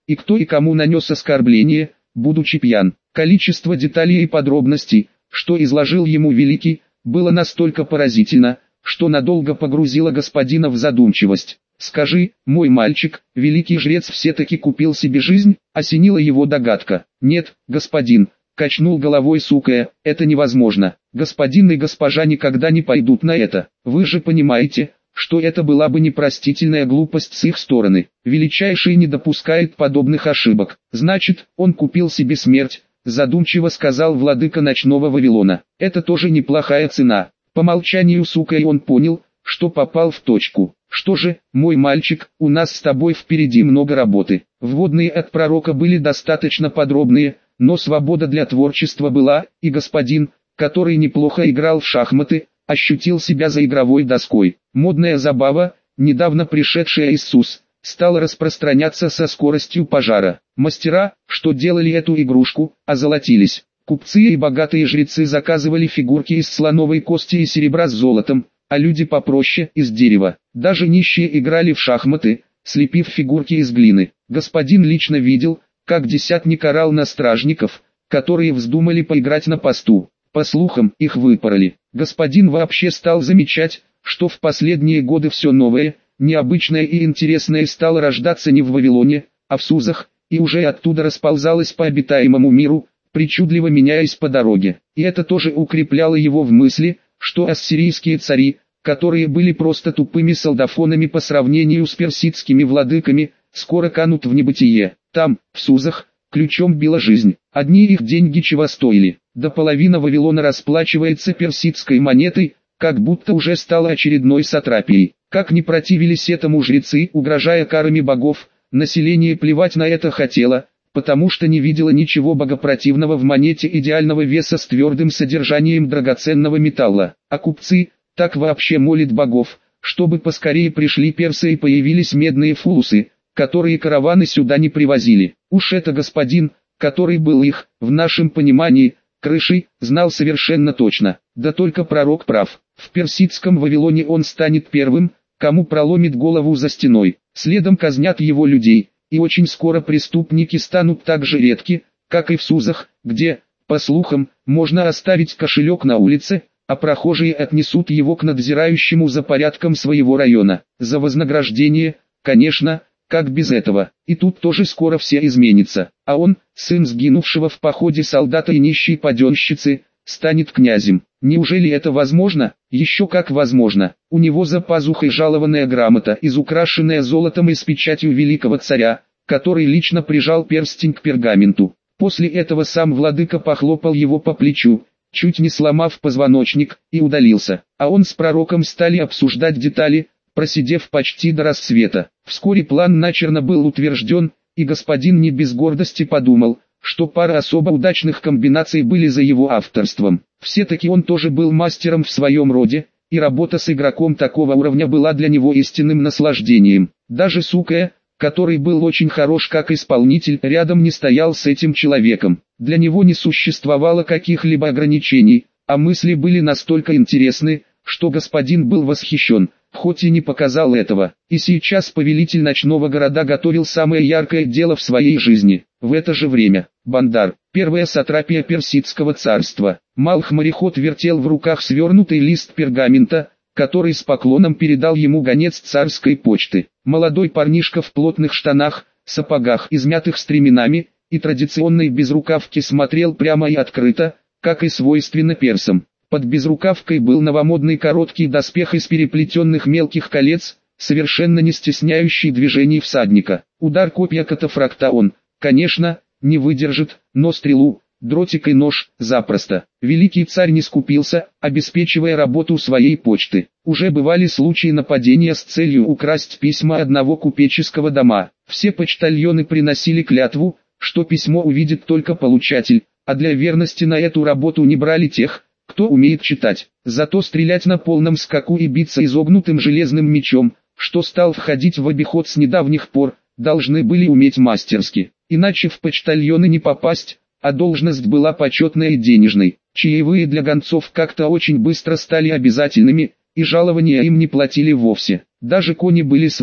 и кто и кому нанес оскорбление, будучи пьян. Количество деталей и подробностей, что изложил ему Великий, было настолько поразительно, что надолго погрузило господина в задумчивость. «Скажи, мой мальчик, великий жрец все-таки купил себе жизнь?» — осенила его догадка. «Нет, господин», — качнул головой Сукая, — «это невозможно. Господин и госпожа никогда не пойдут на это. Вы же понимаете, что это была бы непростительная глупость с их стороны. Величайший не допускает подобных ошибок. Значит, он купил себе смерть», — задумчиво сказал владыка ночного Вавилона. «Это тоже неплохая цена». По молчанию Сукая он понял, что попал в точку. «Что же, мой мальчик, у нас с тобой впереди много работы». Вводные от пророка были достаточно подробные, но свобода для творчества была, и господин, который неплохо играл в шахматы, ощутил себя за игровой доской. Модная забава, недавно пришедшая из СУС, стала распространяться со скоростью пожара. Мастера, что делали эту игрушку, озолотились. Купцы и богатые жрецы заказывали фигурки из слоновой кости и серебра с золотом, а люди попроще – из дерева. Даже нищие играли в шахматы, слепив фигурки из глины. Господин лично видел, как десятник орал на стражников, которые вздумали поиграть на посту. По слухам, их выпороли. Господин вообще стал замечать, что в последние годы все новое, необычное и интересное стало рождаться не в Вавилоне, а в Сузах, и уже оттуда расползалось по обитаемому миру, причудливо меняясь по дороге. И это тоже укрепляло его в мысли, что ассирийские цари, которые были просто тупыми солдафонами по сравнению с персидскими владыками, скоро канут в небытие. Там, в Сузах, ключом била жизнь. Одни их деньги чего стоили. До половины Вавилона расплачивается персидской монетой, как будто уже стала очередной сатрапией. Как не противились этому жрецы, угрожая карами богов, население плевать на это хотело, потому что не видело ничего богопротивного в монете идеального веса с твердым содержанием драгоценного металла. А купцы так вообще молят богов, чтобы поскорее пришли персы и появились медные фулусы, которые караваны сюда не привозили. Уж это господин, который был их, в нашем понимании, крышей, знал совершенно точно. Да только пророк прав. В персидском Вавилоне он станет первым, кому проломит голову за стеной. Следом казнят его людей, и очень скоро преступники станут так же редки, как и в Сузах, где, по слухам, можно оставить кошелек на улице, а прохожие отнесут его к надзирающему за порядком своего района. За вознаграждение, конечно, как без этого. И тут тоже скоро все изменится. А он, сын сгинувшего в походе солдата и нищей паденщицы, станет князем. Неужели это возможно? Еще как возможно. У него за пазухой жалованная грамота, изукрашенная золотом и с печатью великого царя, который лично прижал перстень к пергаменту. После этого сам владыка похлопал его по плечу, чуть не сломав позвоночник, и удалился. А он с пророком стали обсуждать детали, просидев почти до рассвета. Вскоре план начерно был утвержден, и господин не без гордости подумал, что пара особо удачных комбинаций были за его авторством. Все-таки он тоже был мастером в своем роде, и работа с игроком такого уровня была для него истинным наслаждением. Даже Сукая, который был очень хорош как исполнитель, рядом не стоял с этим человеком. Для него не существовало каких-либо ограничений, а мысли были настолько интересны, что господин был восхищен, хоть и не показал этого. И сейчас повелитель ночного города готовил самое яркое дело в своей жизни. В это же время, Бандар, первая сатрапия персидского царства, Малх-мореход вертел в руках свернутый лист пергамента, который с поклоном передал ему гонец царской почты. Молодой парнишка в плотных штанах, сапогах, измятых стременами, и традиционной безрукавке смотрел прямо и открыто, как и свойственно персам. Под безрукавкой был новомодный короткий доспех из переплетенных мелких колец, совершенно не стесняющий движений всадника. Удар копья катафракта он, конечно, не выдержит, но стрелу, дротик и нож запросто. Великий царь не скупился, обеспечивая работу своей почты. Уже бывали случаи нападения с целью украсть письма одного купеческого дома. Все почтальоны приносили клятву, что письмо увидит только получатель, а для верности на эту работу не брали тех, кто умеет читать. Зато стрелять на полном скаку и биться изогнутым железным мечом, что стал входить в обиход с недавних пор, должны были уметь мастерски. Иначе в почтальоны не попасть, а должность была почетной и денежной. Чаевые для гонцов как-то очень быстро стали обязательными, и жалования им не платили вовсе. Даже кони были свои,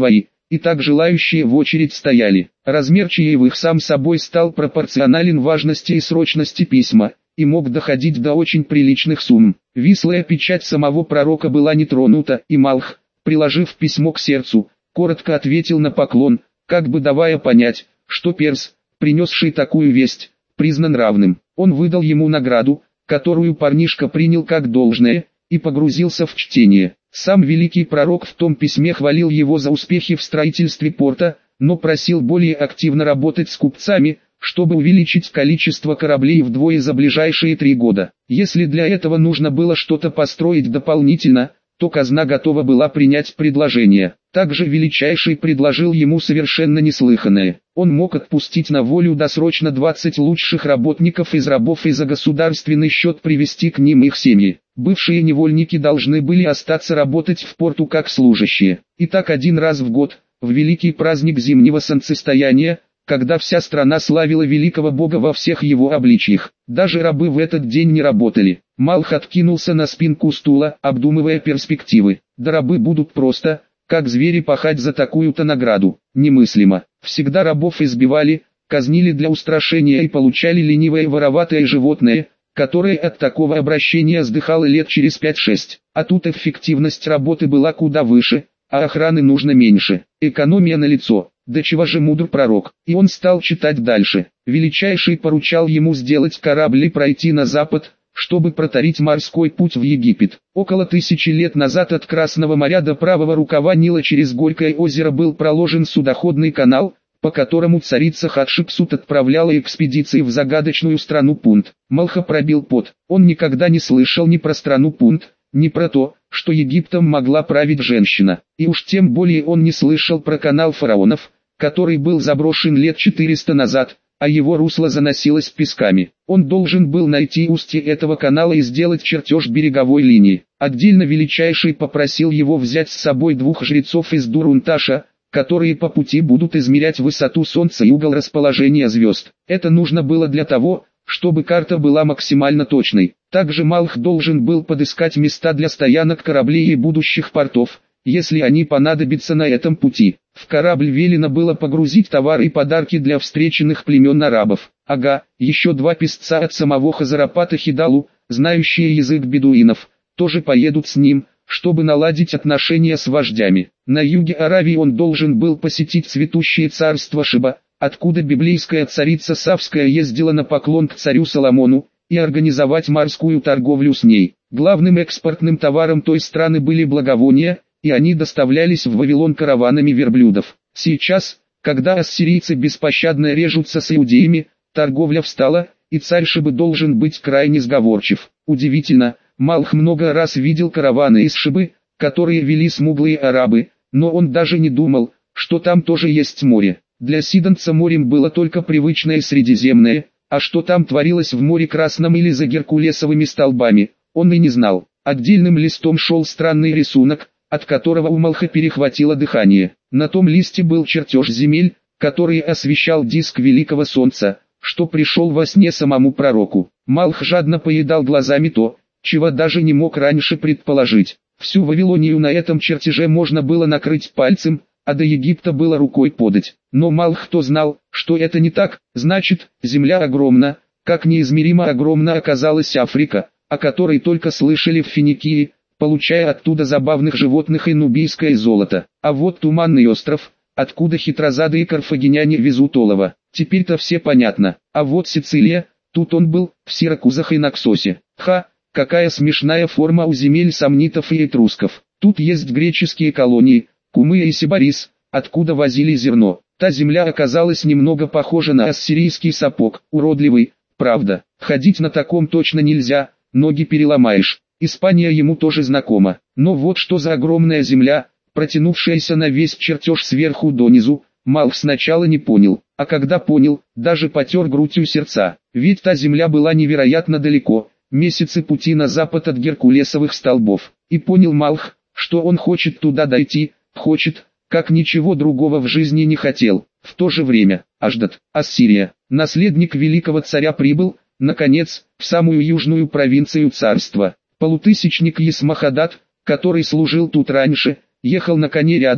и так желающие в очередь стояли. Размер чаевых сам собой стал пропорционален важности и срочности письма, и мог доходить до очень приличных сумм. Вислая печать самого пророка была не тронута, и Малх, приложив письмо к сердцу, коротко ответил на поклон, как бы давая понять, что перс, принесший такую весть, признан равным. Он выдал ему награду, которую парнишка принял как должное, и погрузился в чтение. Сам великий пророк в том письме хвалил его за успехи в строительстве порта, но просил более активно работать с купцами, чтобы увеличить количество кораблей вдвое за ближайшие 3 года. Если для этого нужно было что-то построить дополнительно, то казна готова была принять предложение. Также Величайший предложил ему совершенно неслыханное. Он мог отпустить на волю досрочно 20 лучших работников из рабов и за государственный счет привести к ним их семьи. Бывшие невольники должны были остаться работать в порту как служащие. И так один раз в год, в великий праздник зимнего солнцестояния, когда вся страна славила великого бога во всех его обличьях. Даже рабы в этот день не работали. Малх откинулся на спинку стула, обдумывая перспективы. Да рабы будут просто, как звери, пахать за такую-то награду. Немыслимо. Всегда рабов избивали, казнили для устрашения и получали ленивое вороватое животное, которое от такого обращения сдыхало лет через 5-6. А тут эффективность работы была куда выше, а охраны нужно меньше. Экономия налицо. Да чего же мудр пророк. И он стал читать дальше. Величайший поручал ему сделать корабль и пройти на запад, чтобы протарить морской путь в Египет. Около 1000 лет назад от Красного моря до правого рукава Нила через Горькое озеро был проложен судоходный канал, по которому царица Хатшепсут отправляла экспедиции в загадочную страну Пунт. Малха пробил пот. Он никогда не слышал ни про страну Пунт, ни про то, что Египтом могла править женщина. И уж тем более он не слышал про канал фараонов, который был заброшен лет 400 назад, а его русло заносилось песками. Он должен был найти устье этого канала и сделать чертеж береговой линии. Отдельно Величайший попросил его взять с собой 2 жрецов из Дурунташа, которые по пути будут измерять высоту Солнца и угол расположения звезд. Это нужно было для того, чтобы карта была максимально точной. Также Малх должен был подыскать места для стоянок кораблей и будущих портов, если они понадобятся на этом пути. В корабль велено было погрузить товары и подарки для встреченных племен арабов. Ага, еще 2 песца от самого Хазарапата Хидалу, знающие язык бедуинов, тоже поедут с ним, чтобы наладить отношения с вождями. На юге Аравии он должен был посетить цветущее царство Шиба, откуда библейская царица Савская ездила на поклон к царю Соломону, и организовать морскую торговлю с ней. Главным экспортным товаром той страны были благовония, и они доставлялись в Вавилон караванами верблюдов. Сейчас, когда ассирийцы беспощадно режутся с иудеями, торговля встала, и царь Шибы должен быть крайне сговорчив. Удивительно, Малх много раз видел караваны из Шибы, которые вели смуглые арабы, но он даже не думал, что там тоже есть море. Для сидонца морем было только привычное Средиземное, а что там творилось в море Красном или за Геркулесовыми столбами, он и не знал. Отдельным листом шел странный рисунок, от которого у Малха перехватило дыхание. На том листе был чертеж земель, который освещал диск великого солнца, что пришел во сне самому пророку. Малх жадно поедал глазами то, чего даже не мог раньше предположить. Всю Вавилонию на этом чертеже можно было накрыть пальцем, а до Египта было рукой подать. Но Малх-то знал, что это не так. Значит, земля огромна, как неизмеримо огромна оказалась Африка, о которой только слышали в Финикии, получая оттуда забавных животных и нубийское золото. А вот Туманный остров, откуда хитрозадые карфагеняне везут олово. Теперь-то все понятно. А вот Сицилия, тут он был, в Сиракузах и Наксосе. Ха, какая смешная форма у земель сомнитов и этрусков. Тут есть греческие колонии, Кумыя и Сибарис, откуда возили зерно. Та земля оказалась немного похожа на ассирийский сапог, уродливый, правда. Ходить на таком точно нельзя, ноги переломаешь. Испания ему тоже знакома. Но вот что за огромная земля, протянувшаяся на весь чертеж сверху донизу, Малх сначала не понял, а когда понял, даже потер грудь у сердца. Ведь та земля была невероятно далеко, месяцы пути на запад от Геркулесовых столбов. И понял Малх, что он хочет туда дойти, хочет, как ничего другого в жизни не хотел. В то же время, Аждат, Ассирия, наследник великого царя прибыл, наконец, в самую южную провинцию царства. Полутысячник Есмахадат, который служил тут раньше, ехал на коне рядом,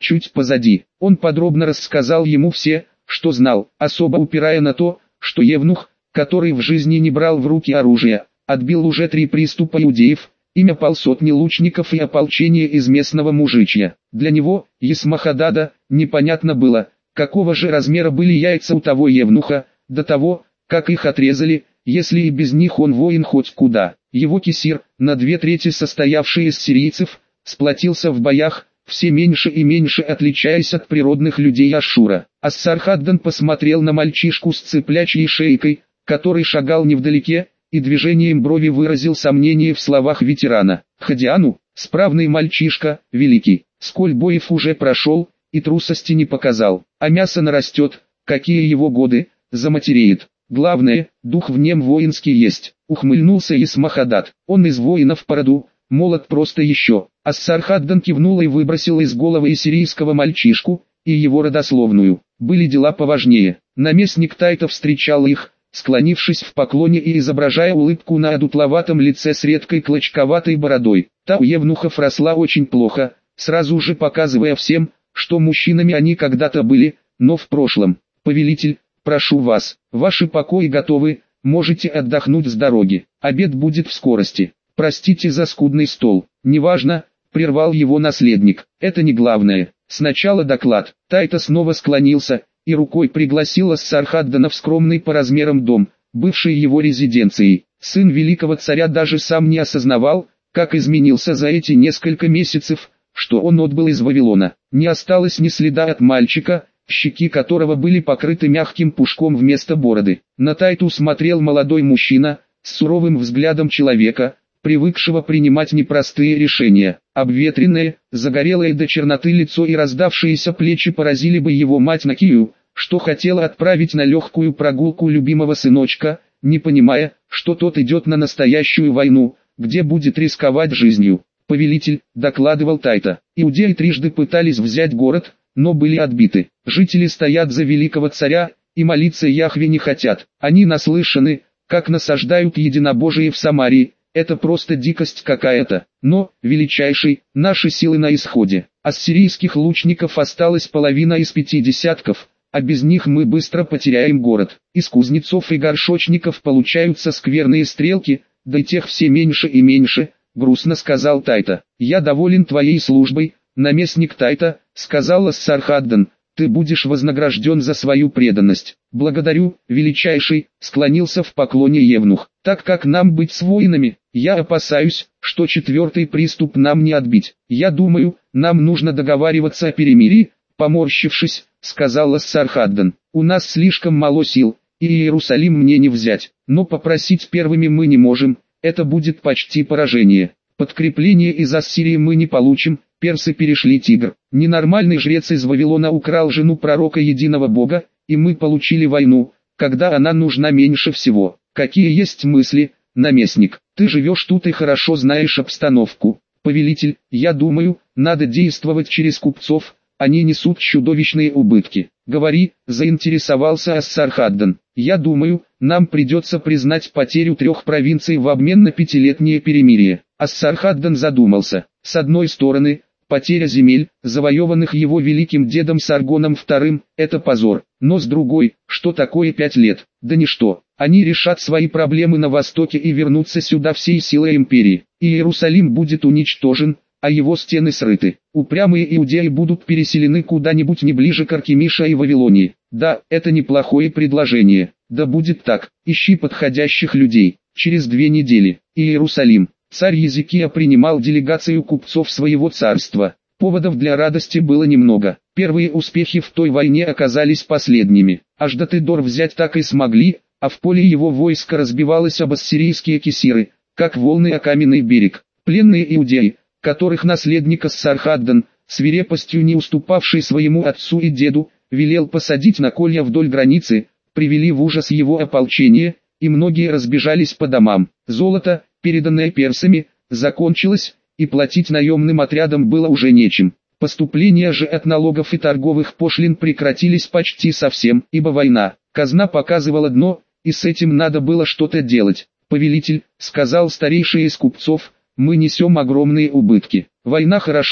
чуть позади. Он подробно рассказал ему все, что знал, особо упирая на то, что евнух, который в жизни не брал в руки оружие, отбил уже 3 приступа иудеев, имя полсотни лучников и ополчения из местного мужичья. Для него, Есмахадада, непонятно было, какого же размера были яйца у того евнуха, до того, как их отрезали, если и без них он воин хоть куда. Его кесир, на 2/3 состоявший из сирийцев, сплотился в боях, все меньше и меньше отличаясь от природных людей Ашура. Ас-Сархаддан посмотрел на мальчишку с цыплячьей шейкой, который шагал невдалеке, и движением брови выразил сомнение в словах ветерана. Хадиану, справный мальчишка, великий, сколь боев уже прошел, и трусости не показал, а мясо нарастет, какие его годы, заматереет. Главное, дух в нем воинский есть, ухмыльнулся Есмахадад. Он из воинов по роду, молод просто еще. Ас-Сархаддан кивнул и выбросил из головы и сирийского мальчишку, и его родословную. Были дела поважнее. Наместник Тайта встречал их, склонившись в поклоне и изображая улыбку на одутловатом лице с редкой клочковатой бородой. Та у евнухов росла очень плохо, сразу же показывая всем, что мужчинами они когда-то были, но в прошлом. Повелитель, прошу вас, ваши покои готовы, можете отдохнуть с дороги. Обед будет в скорости. Простите за скудный стол. Неважно, прервал его наследник. Это не главное. Сначала доклад. Тайта снова склонился и рукой пригласил Ас-Сархаддана в скромный по размерам дом, бывший его резиденцией. Сын великого царя даже сам не осознавал, как изменился за эти несколько месяцев, что он отбыл из Вавилона. Не осталось ни следа от мальчика, щеки которого были покрыты мягким пушком вместо бороды. На Тайту смотрел молодой мужчина, с суровым взглядом человека, привыкшего принимать непростые решения. Обветренное, загорелое до черноты лицо и раздавшиеся плечи поразили бы его мать Накию, что хотела отправить на легкую прогулку любимого сыночка, не понимая, что тот идет на настоящую войну, где будет рисковать жизнью. «Повелитель», — докладывал Тайта, — иудеи трижды пытались взять город, но были отбиты. Жители стоят за великого царя, и молиться Яхве не хотят. Они наслышаны, как насаждают единобожие в Самарии. Это просто дикость какая-то. Но, величайший, наши силы на исходе. Ассирийских лучников осталась половина из 50, а без них мы быстро потеряем город. Из кузнецов и горшочников получаются скверные стрелки, да и тех все меньше и меньше, грустно сказал Тайта. Я доволен твоей службой, наместник Тайта, сказал Ас-Сархаддан. Ты будешь вознагражден за свою преданность. Благодарю, величайший, склонился в поклоне евнух. Так как нам быть с воинами, я опасаюсь, что 4-й приступ нам не отбить. Я думаю, нам нужно договариваться о перемирии, поморщившись, сказал Ас-Сархаддан. У нас слишком мало сил, и Иерусалим мне не взять. Но попросить первыми мы не можем, это будет почти поражение. Подкрепление из Ассирии мы не получим. Персы перешли Тигр. Ненормальный жрец из Вавилона украл жену пророка единого Бога, и мы получили войну, когда она нужна меньше всего. Какие есть мысли, наместник? Ты живешь тут и хорошо знаешь обстановку. Повелитель, я думаю, надо действовать через купцов, они несут чудовищные убытки. Говори, заинтересовался Ас-Сархаддан. Я думаю, нам придется признать потерю 3 провинций в обмен на 5-летнее перемирие. Ас-Сархаддан задумался. С одной стороны, потеря земель, завоеванных его великим дедом Саргоном II, это позор. Но с другой, что такое 5 лет? Да ничто. Они решат свои проблемы на востоке и вернутся сюда всей силой империи. И Иерусалим будет уничтожен, а его стены срыты. Упрямые иудеи будут переселены куда-нибудь не ближе к Аркемиша и Вавилонии. Да, это неплохое предложение. Да будет так. Ищи подходящих людей. Через 2 недели. Иерусалим. Царь Езекия принимал делегацию купцов своего царства. Поводов для радости было немного. Первые успехи в той войне оказались последними. Аждат-и-Дор взять так и смогли, а в поле его войско разбивалось об ассирийские кесиры, как волны о каменный берег. Пленные иудеи, которых наследник Ас-Сархаддан, свирепостью не уступавший своему отцу и деду, велел посадить на колья вдоль границы, привели в ужас его ополчение, и многие разбежались по домам. Золото, переданное персами, закончилось, и платить наемным отрядам было уже нечем. Поступления же от налогов и торговых пошлин прекратились почти совсем, ибо война, казна показывала дно, и с этим надо было что-то делать. «Повелитель», — сказал старейший из купцов, — «мы несем огромные убытки. Война хороша,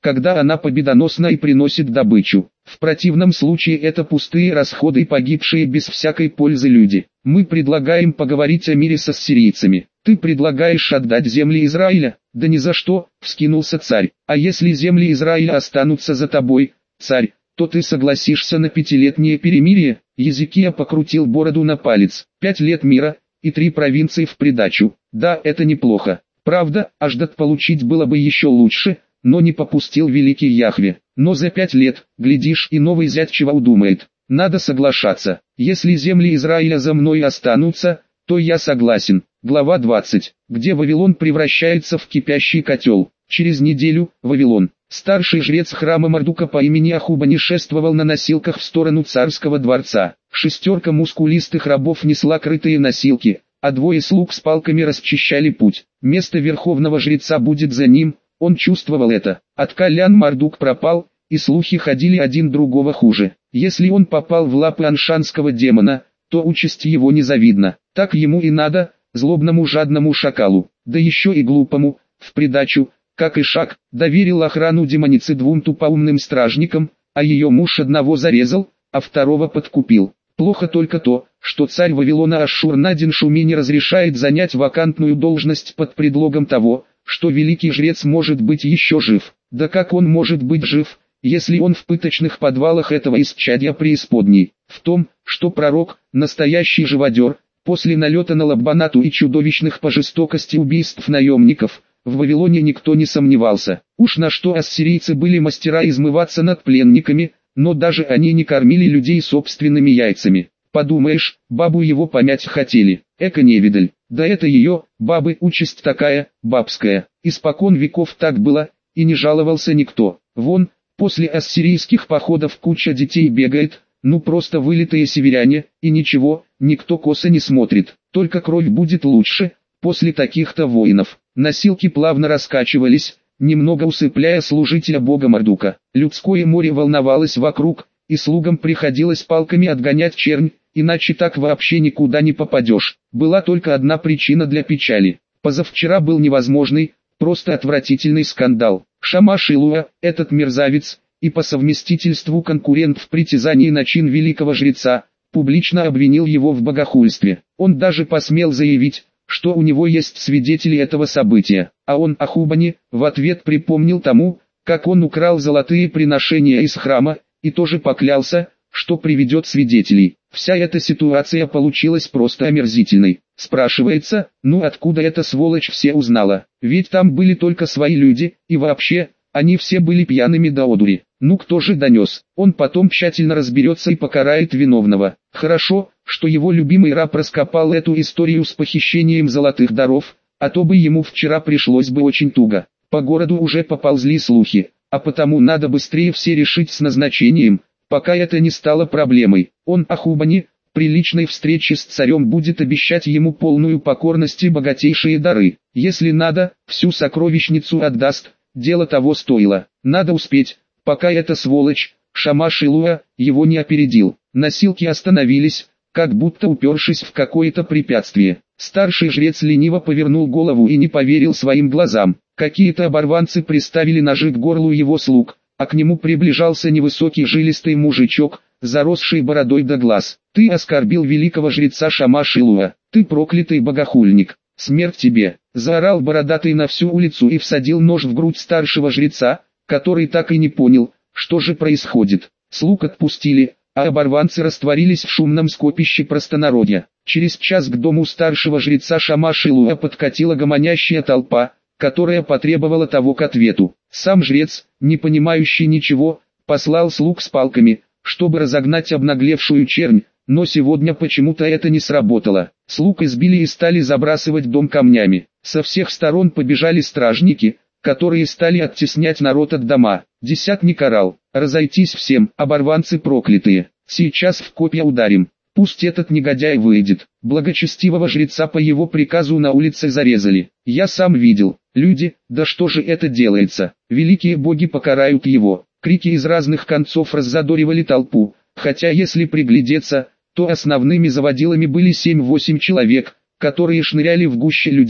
когда она победоносна и приносит добычу. В противном случае это пустые расходы и погибшие без всякой пользы люди. Мы предлагаем поговорить о мире с ассирийцами. Ты предлагаешь отдать земли Израиля? Да ни за что, вскинулся царь. А если земли Израиля останутся за тобой, царь, то ты согласишься на 5-летнее перемирие? Езекия покрутил бороду на палец. 5 лет мира и 3 провинции в придачу. Да, это неплохо. Правда, Аждат получить было бы еще лучше, но не попустил великий Яхве. Но за 5 лет, глядишь, и новый зять чего удумает. Надо соглашаться. Если земли Израиля за мной останутся, то я согласен. Глава 20. Где Вавилон превращается в кипящий котел. Через неделю, Вавилон. Старший жрец храма Мардука по имени Ахубани шествовал на носилках в сторону царского дворца. 6 мускулистых рабов несла крытые носилки, а 2 слуг с палками расчищали путь. Место верховного жреца будет за ним, он чувствовал это. Откалян Мардук пропал, и слухи ходили один другого хуже. Если он попал в лапы аншанского демона, то участь его незавидна. Так ему и надо, злобному жадному шакалу, да еще и глупому, в придачу, как Ишак, доверил охрану демоницы 2 тупоумным стражникам, а ее муж одного зарезал, а второго подкупил. Плохо только то, что царь Вавилона Ашшур-Надин Шуми не разрешает занять вакантную должность под предлогом того, что великий жрец может быть еще жив. Да как он может быть жив, если он в пыточных подвалах этого исчадья преисподней? В том, что пророк, настоящий живодер, после налета на Лаббанату и чудовищных по жестокости убийств наемников, в Вавилоне никто не сомневался. Уж на что ассирийцы были мастера измываться над пленниками, но даже они не кормили людей собственными яйцами. Подумаешь, бабу его помять хотели. Эко-невидаль. Да это ее, бабы, участь такая, бабская. Испокон веков так было, и не жаловался никто. Вон, после ассирийских походов куча детей бегает, ну просто вылитые северяне, и ничего, никто косо не смотрит. Только кровь будет лучше, после таких-то воинов. Носилки плавно раскачивались, немного усыпляя служителя бога Мардука. Людское море волновалось вокруг, и слугам приходилось палками отгонять чернь, иначе так вообще никуда не попадешь. Была только одна причина для печали. Позавчера был невозможный, просто отвратительный скандал. Шамаш Илуа, этот мерзавец, и по совместительству конкурент в притязании на чин великого жреца, публично обвинил его в богохульстве. Он даже посмел заявить, что у него есть свидетели этого события, а он, Ахубани, в ответ припомнил тому, как он украл золотые приношения из храма, и тоже поклялся, что приведет свидетелей. Вся эта ситуация получилась просто омерзительной. Спрашивается, ну откуда эта сволочь все узнала? Ведь там были только свои люди, и вообще, они все были пьяными до одури. Ну кто же донес? Он потом тщательно разберется и покарает виновного. Хорошо, что его любимый раб раскопал эту историю с похищением золотых даров, а то бы ему вчера пришлось бы очень туго. По городу уже поползли слухи, а потому надо быстрее все решить с назначением, пока это не стало проблемой. Он, Ахубани, при личной встрече с царем будет обещать ему полную покорность и богатейшие дары. Если надо, всю сокровищницу отдаст, дело того стоило. Надо успеть, пока эта сволочь, Шамаш Илуа, его не опередил. Носилки остановились, как будто упершись в какое-то препятствие. Старший жрец лениво повернул голову и не поверил своим глазам. Какие-то оборванцы приставили ножи к горлу его слуг, а к нему приближался невысокий жилистый мужичок, заросший бородой до глаз. «Ты оскорбил великого жреца Шамаш Илуа, ты проклятый богохульник, смерть тебе!» Заорал бородатый на всю улицу и всадил нож в грудь старшего жреца, который так и не понял, что же происходит. Слуг отпустили, а оборванцы растворились в шумном скопище простонародья. Через час к дому старшего жреца Шамаш Илуа подкатила гомонящая толпа, которая потребовала того к ответу. Сам жрец, не понимающий ничего, послал слуг с палками, чтобы разогнать обнаглевшую чернь, но сегодня почему-то это не сработало. Слуг избили и стали забрасывать дом камнями. Со всех сторон побежали стражники, которые стали оттеснять народ от дома. Десятник орал: «Разойтись всем, оборванцы проклятые! Сейчас в копья ударим! Пусть этот негодяй выйдет!» Благочестивого жреца по его приказу на улице зарезали. Я сам видел. Люди, да что же это делается? Великие боги покарают его. Крики из разных концов раззадоривали толпу, хотя если приглядеться, то основными заводилами были 7-8 человек, которые шныряли в гуще людей,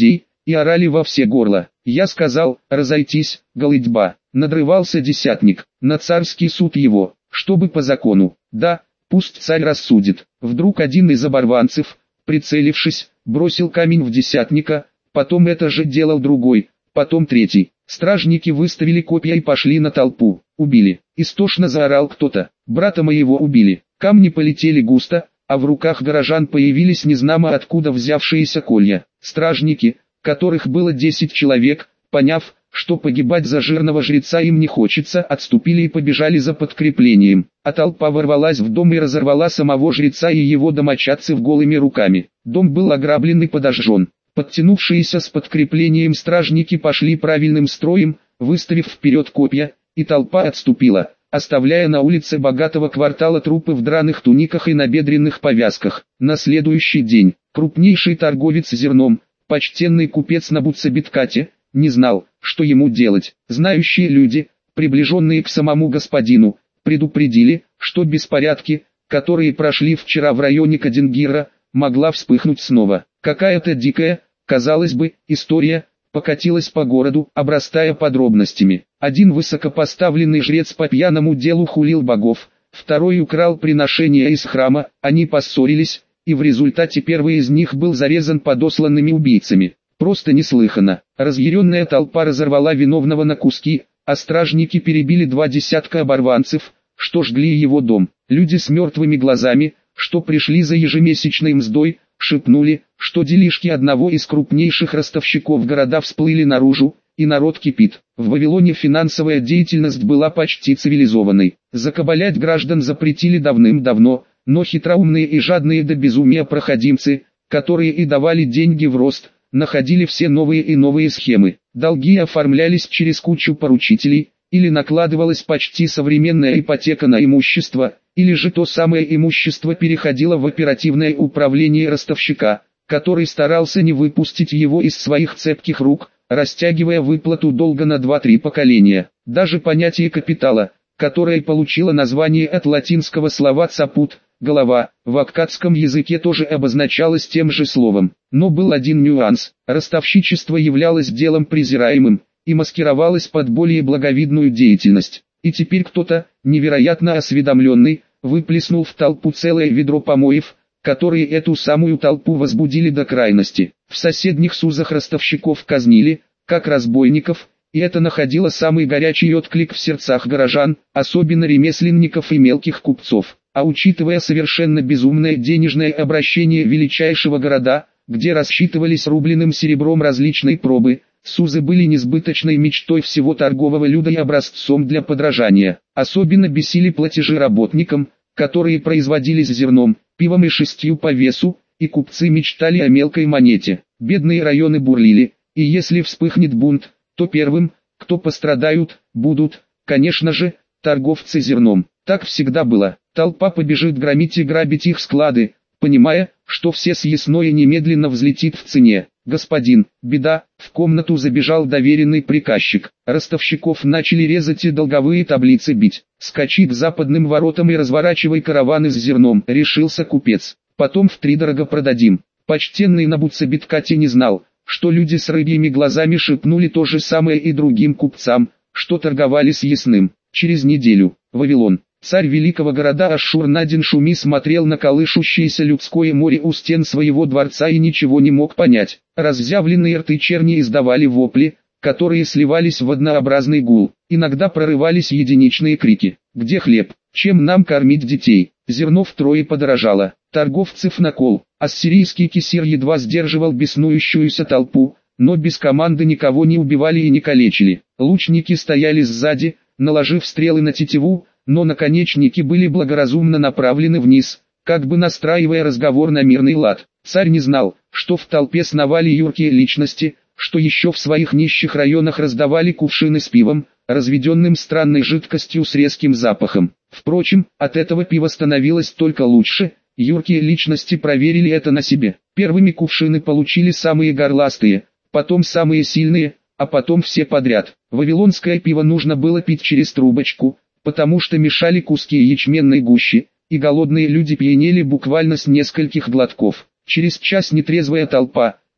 и орали во все горла. Я сказал: разойтись, голыдьба. Надрывался десятник. На царский суд его, чтобы по закону. Да, пусть царь рассудит. Вдруг один из оборванцев, прицелившись, бросил камень в десятника, потом это же делал другой, потом третий. Стражники выставили копья и пошли на толпу. Убили. Истошно заорал кто-то. Брата моего убили. Камни полетели густо, а в руках горожан появились незнамо откуда взявшиеся колья. Стражники, которых было 10 человек, поняв, что погибать за жирного жреца им не хочется, отступили и побежали за подкреплением. А толпа ворвалась в дом и разорвала самого жреца и его домочадцев голыми руками. Дом был ограблен и подожжен. Подтянувшиеся с подкреплением стражники пошли правильным строем, выставив вперед копья, и толпа отступила, оставляя на улице богатого квартала трупы в драных туниках и набедренных повязках. На следующий день, крупнейший торговец зерном, почтенный купец Набуцебиткати, не знал, что ему делать. Знающие люди, приближенные к самому господину, предупредили, что беспорядки, которые прошли вчера в районе Кадингира, могла вспыхнуть снова. Какая-то дикая, казалось бы, история покатилась по городу, обрастая подробностями. Один высокопоставленный жрец по пьяному делу хулил богов, второй украл приношения из храма, они поссорились, и в результате первый из них был зарезан подосланными убийцами. Просто неслыханно. Разъяренная толпа разорвала виновного на куски, а стражники перебили 2 десятка оборванцев, что жгли его дом. Люди с мертвыми глазами, что пришли за ежемесячной мздой, шепнули, что делишки одного из крупнейших ростовщиков города всплыли наружу, и народ кипит. В Вавилоне финансовая деятельность была почти цивилизованной. Закабалять граждан запретили давным-давно, но хитроумные и жадные до безумия проходимцы, которые и давали деньги в рост, находили все новые и новые схемы. Долги оформлялись через кучу поручителей, или накладывалась почти современная ипотека на имущество, или же то самое имущество переходило в оперативное управление ростовщика, который старался не выпустить его из своих цепких рук, растягивая выплату долга на 2-3 поколения. Даже понятие капитала, которое получило название от латинского слова «цапут», голова, в аккадском языке тоже обозначалось тем же словом. Но был один нюанс: ростовщичество являлось делом презираемым, и маскировалось под более благовидную деятельность. И теперь кто-то, невероятно осведомленный, выплеснул в толпу целое ведро помоев, которые эту самую толпу возбудили до крайности. В соседних сузах ростовщиков казнили, как разбойников, и это находило самый горячий отклик в сердцах горожан, особенно ремесленников и мелких купцов. А учитывая совершенно безумное денежное обращение величайшего города, где рассчитывались рубленым серебром различной пробы, сузы были несбыточной мечтой всего торгового люда и образцом для подражания. Особенно бесили платежи работникам, которые производились зерном, пивом и 6 по весу, и купцы мечтали о мелкой монете. Бедные районы бурлили, и если вспыхнет бунт, то первым, кто пострадают, будут, конечно же, торговцы зерном. Так всегда было. Толпа побежит громить и грабить их склады, понимая, что все съестное немедленно взлетит в цене. «Господин, беда!» В комнату забежал доверенный приказчик. Ростовщиков начали резать и долговые таблицы бить. «Скачи к западным воротам и разворачивай караваны с зерном», — решился купец. «Потом втридорого продадим». Почтенный Набуцебиткати не знал, что люди с рыбьими глазами шепнули то же самое и другим купцам, что торговали с ясным. Через неделю. Вавилон. Царь великого города Ашшур-Надин-Шуми смотрел на колышущееся людское море у стен своего дворца и ничего не мог понять. Разъявленные рты черни издавали вопли, которые сливались в однообразный гул. Иногда прорывались единичные крики. «Где хлеб? Чем нам кормить детей?» Зерно втрое подорожало. Торговцев накол. Ассирийский кесир едва сдерживал беснующуюся толпу, но без команды никого не убивали и не калечили. Лучники стояли сзади, наложив стрелы на тетиву, но наконечники были благоразумно направлены вниз, как бы настраивая разговор на мирный лад. Царь не знал, что в толпе сновали юркие личности, что еще в своих нищих районах раздавали кувшины с пивом, разведенным странной жидкостью с резким запахом. Впрочем, от этого пива становилось только лучше, юркие личности проверили это на себе. Первыми кувшины получили самые горластые, потом самые сильные, а потом все подряд. Вавилонское пиво нужно было пить через трубочку, потому что мешали куски ячменной гущи, и голодные люди пьянели буквально с нескольких глотков. Через час нетрезвая толпа,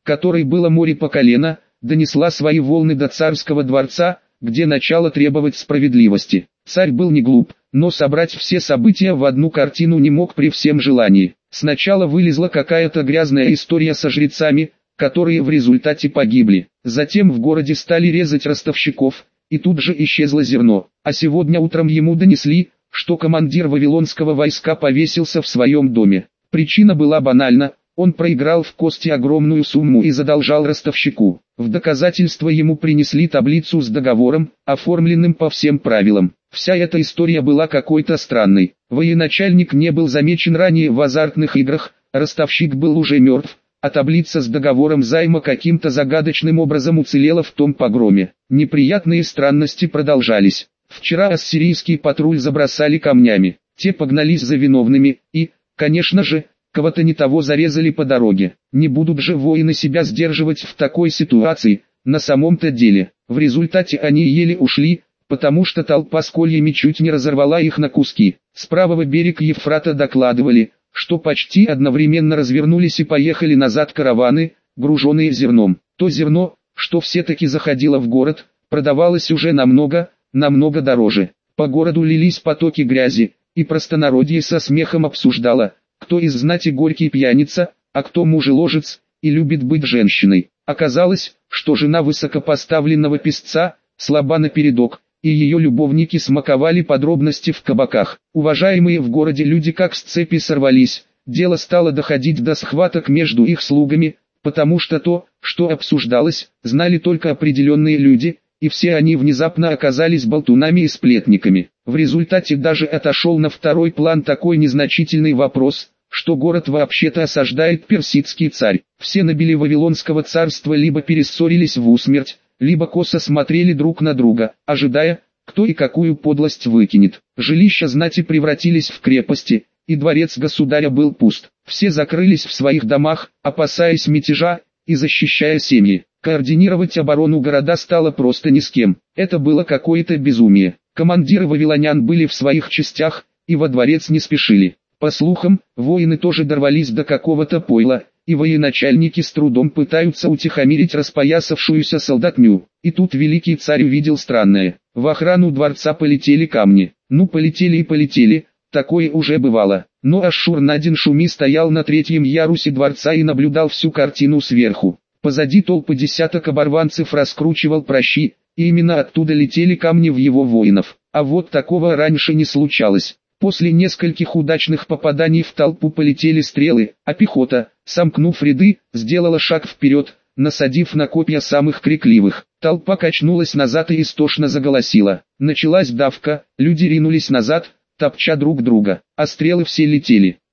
которой было море по колено, донесла свои волны до царского дворца, где начало требовать справедливости. Царь был не глуп, но собрать все события в одну картину не мог при всем желании. Сначала вылезла какая-то грязная история со жрецами, которые в результате погибли. Затем в городе стали резать ростовщиков, и тут же исчезло зерно. А сегодня утром ему донесли, что командир вавилонского войска повесился в своем доме. Причина была банальна. Он проиграл в кости огромную сумму и задолжал ростовщику. В доказательство ему принесли таблицу с договором, оформленным по всем правилам. Вся эта история была какой-то странной. Военачальник не был замечен ранее в азартных играх, ростовщик был уже мертв, а таблица с договором займа каким-то загадочным образом уцелела в том погроме. Неприятные странности продолжались. Вчера ассирийский патруль забросали камнями. Те погнались за виновными и, конечно же, кого-то не того зарезали по дороге. Не будут же воины себя сдерживать в такой ситуации, на самом-то деле. В результате они еле ушли, потому что толпа с кольями чуть не разорвала их на куски. С правого берега Евфрата докладывали, что почти одновременно развернулись и поехали назад караваны, груженные зерном. То зерно, что все-таки заходило в город, продавалось уже намного дороже. По городу лились потоки грязи, и простонародье со смехом обсуждало, кто из знати горький пьяница, а кто мужеложец, и любит быть женщиной. Оказалось, что жена высокопоставленного писца, слаба напередок, и ее любовники смаковали подробности в кабаках. Уважаемые в городе люди как с цепи сорвались, дело стало доходить до схваток между их слугами, потому что то, что обсуждалось, знали только определенные люди, и все они внезапно оказались болтунами и сплетниками. В результате даже отошел на второй план такой незначительный вопрос, что город вообще-то осаждает персидский царь. Все нобели Вавилонского царства либо перессорились в усмерть, либо косо смотрели друг на друга, ожидая, кто и какую подлость выкинет. Жилища знати превратились в крепости, и дворец государя был пуст. Все закрылись в своих домах, опасаясь мятежа и защищая семьи. Координировать оборону города стало просто ни с кем. Это было какое-то безумие. Командиры вавилонян были в своих частях, и во дворец не спешили. По слухам, воины тоже дорвались до какого-то пойла, и военачальники с трудом пытаются утихомирить распоясавшуюся солдатню. И тут великий царь увидел странное. В охрану дворца полетели камни. Ну полетели и полетели, такое уже бывало. Но Ашшур-Надин Шуми стоял на третьем ярусе дворца и наблюдал всю картину сверху. Позади толпы десяток оборванцев раскручивал пращи, и именно оттуда летели камни в его воинов. А вот такого раньше не случалось. После нескольких удачных попаданий в толпу полетели стрелы, а пехота, сомкнув ряды, сделала шаг вперед, насадив на копья самых крикливых. Толпа качнулась назад и истошно заголосила. Началась давка, люди ринулись назад, топча друг друга, а стрелы все летели.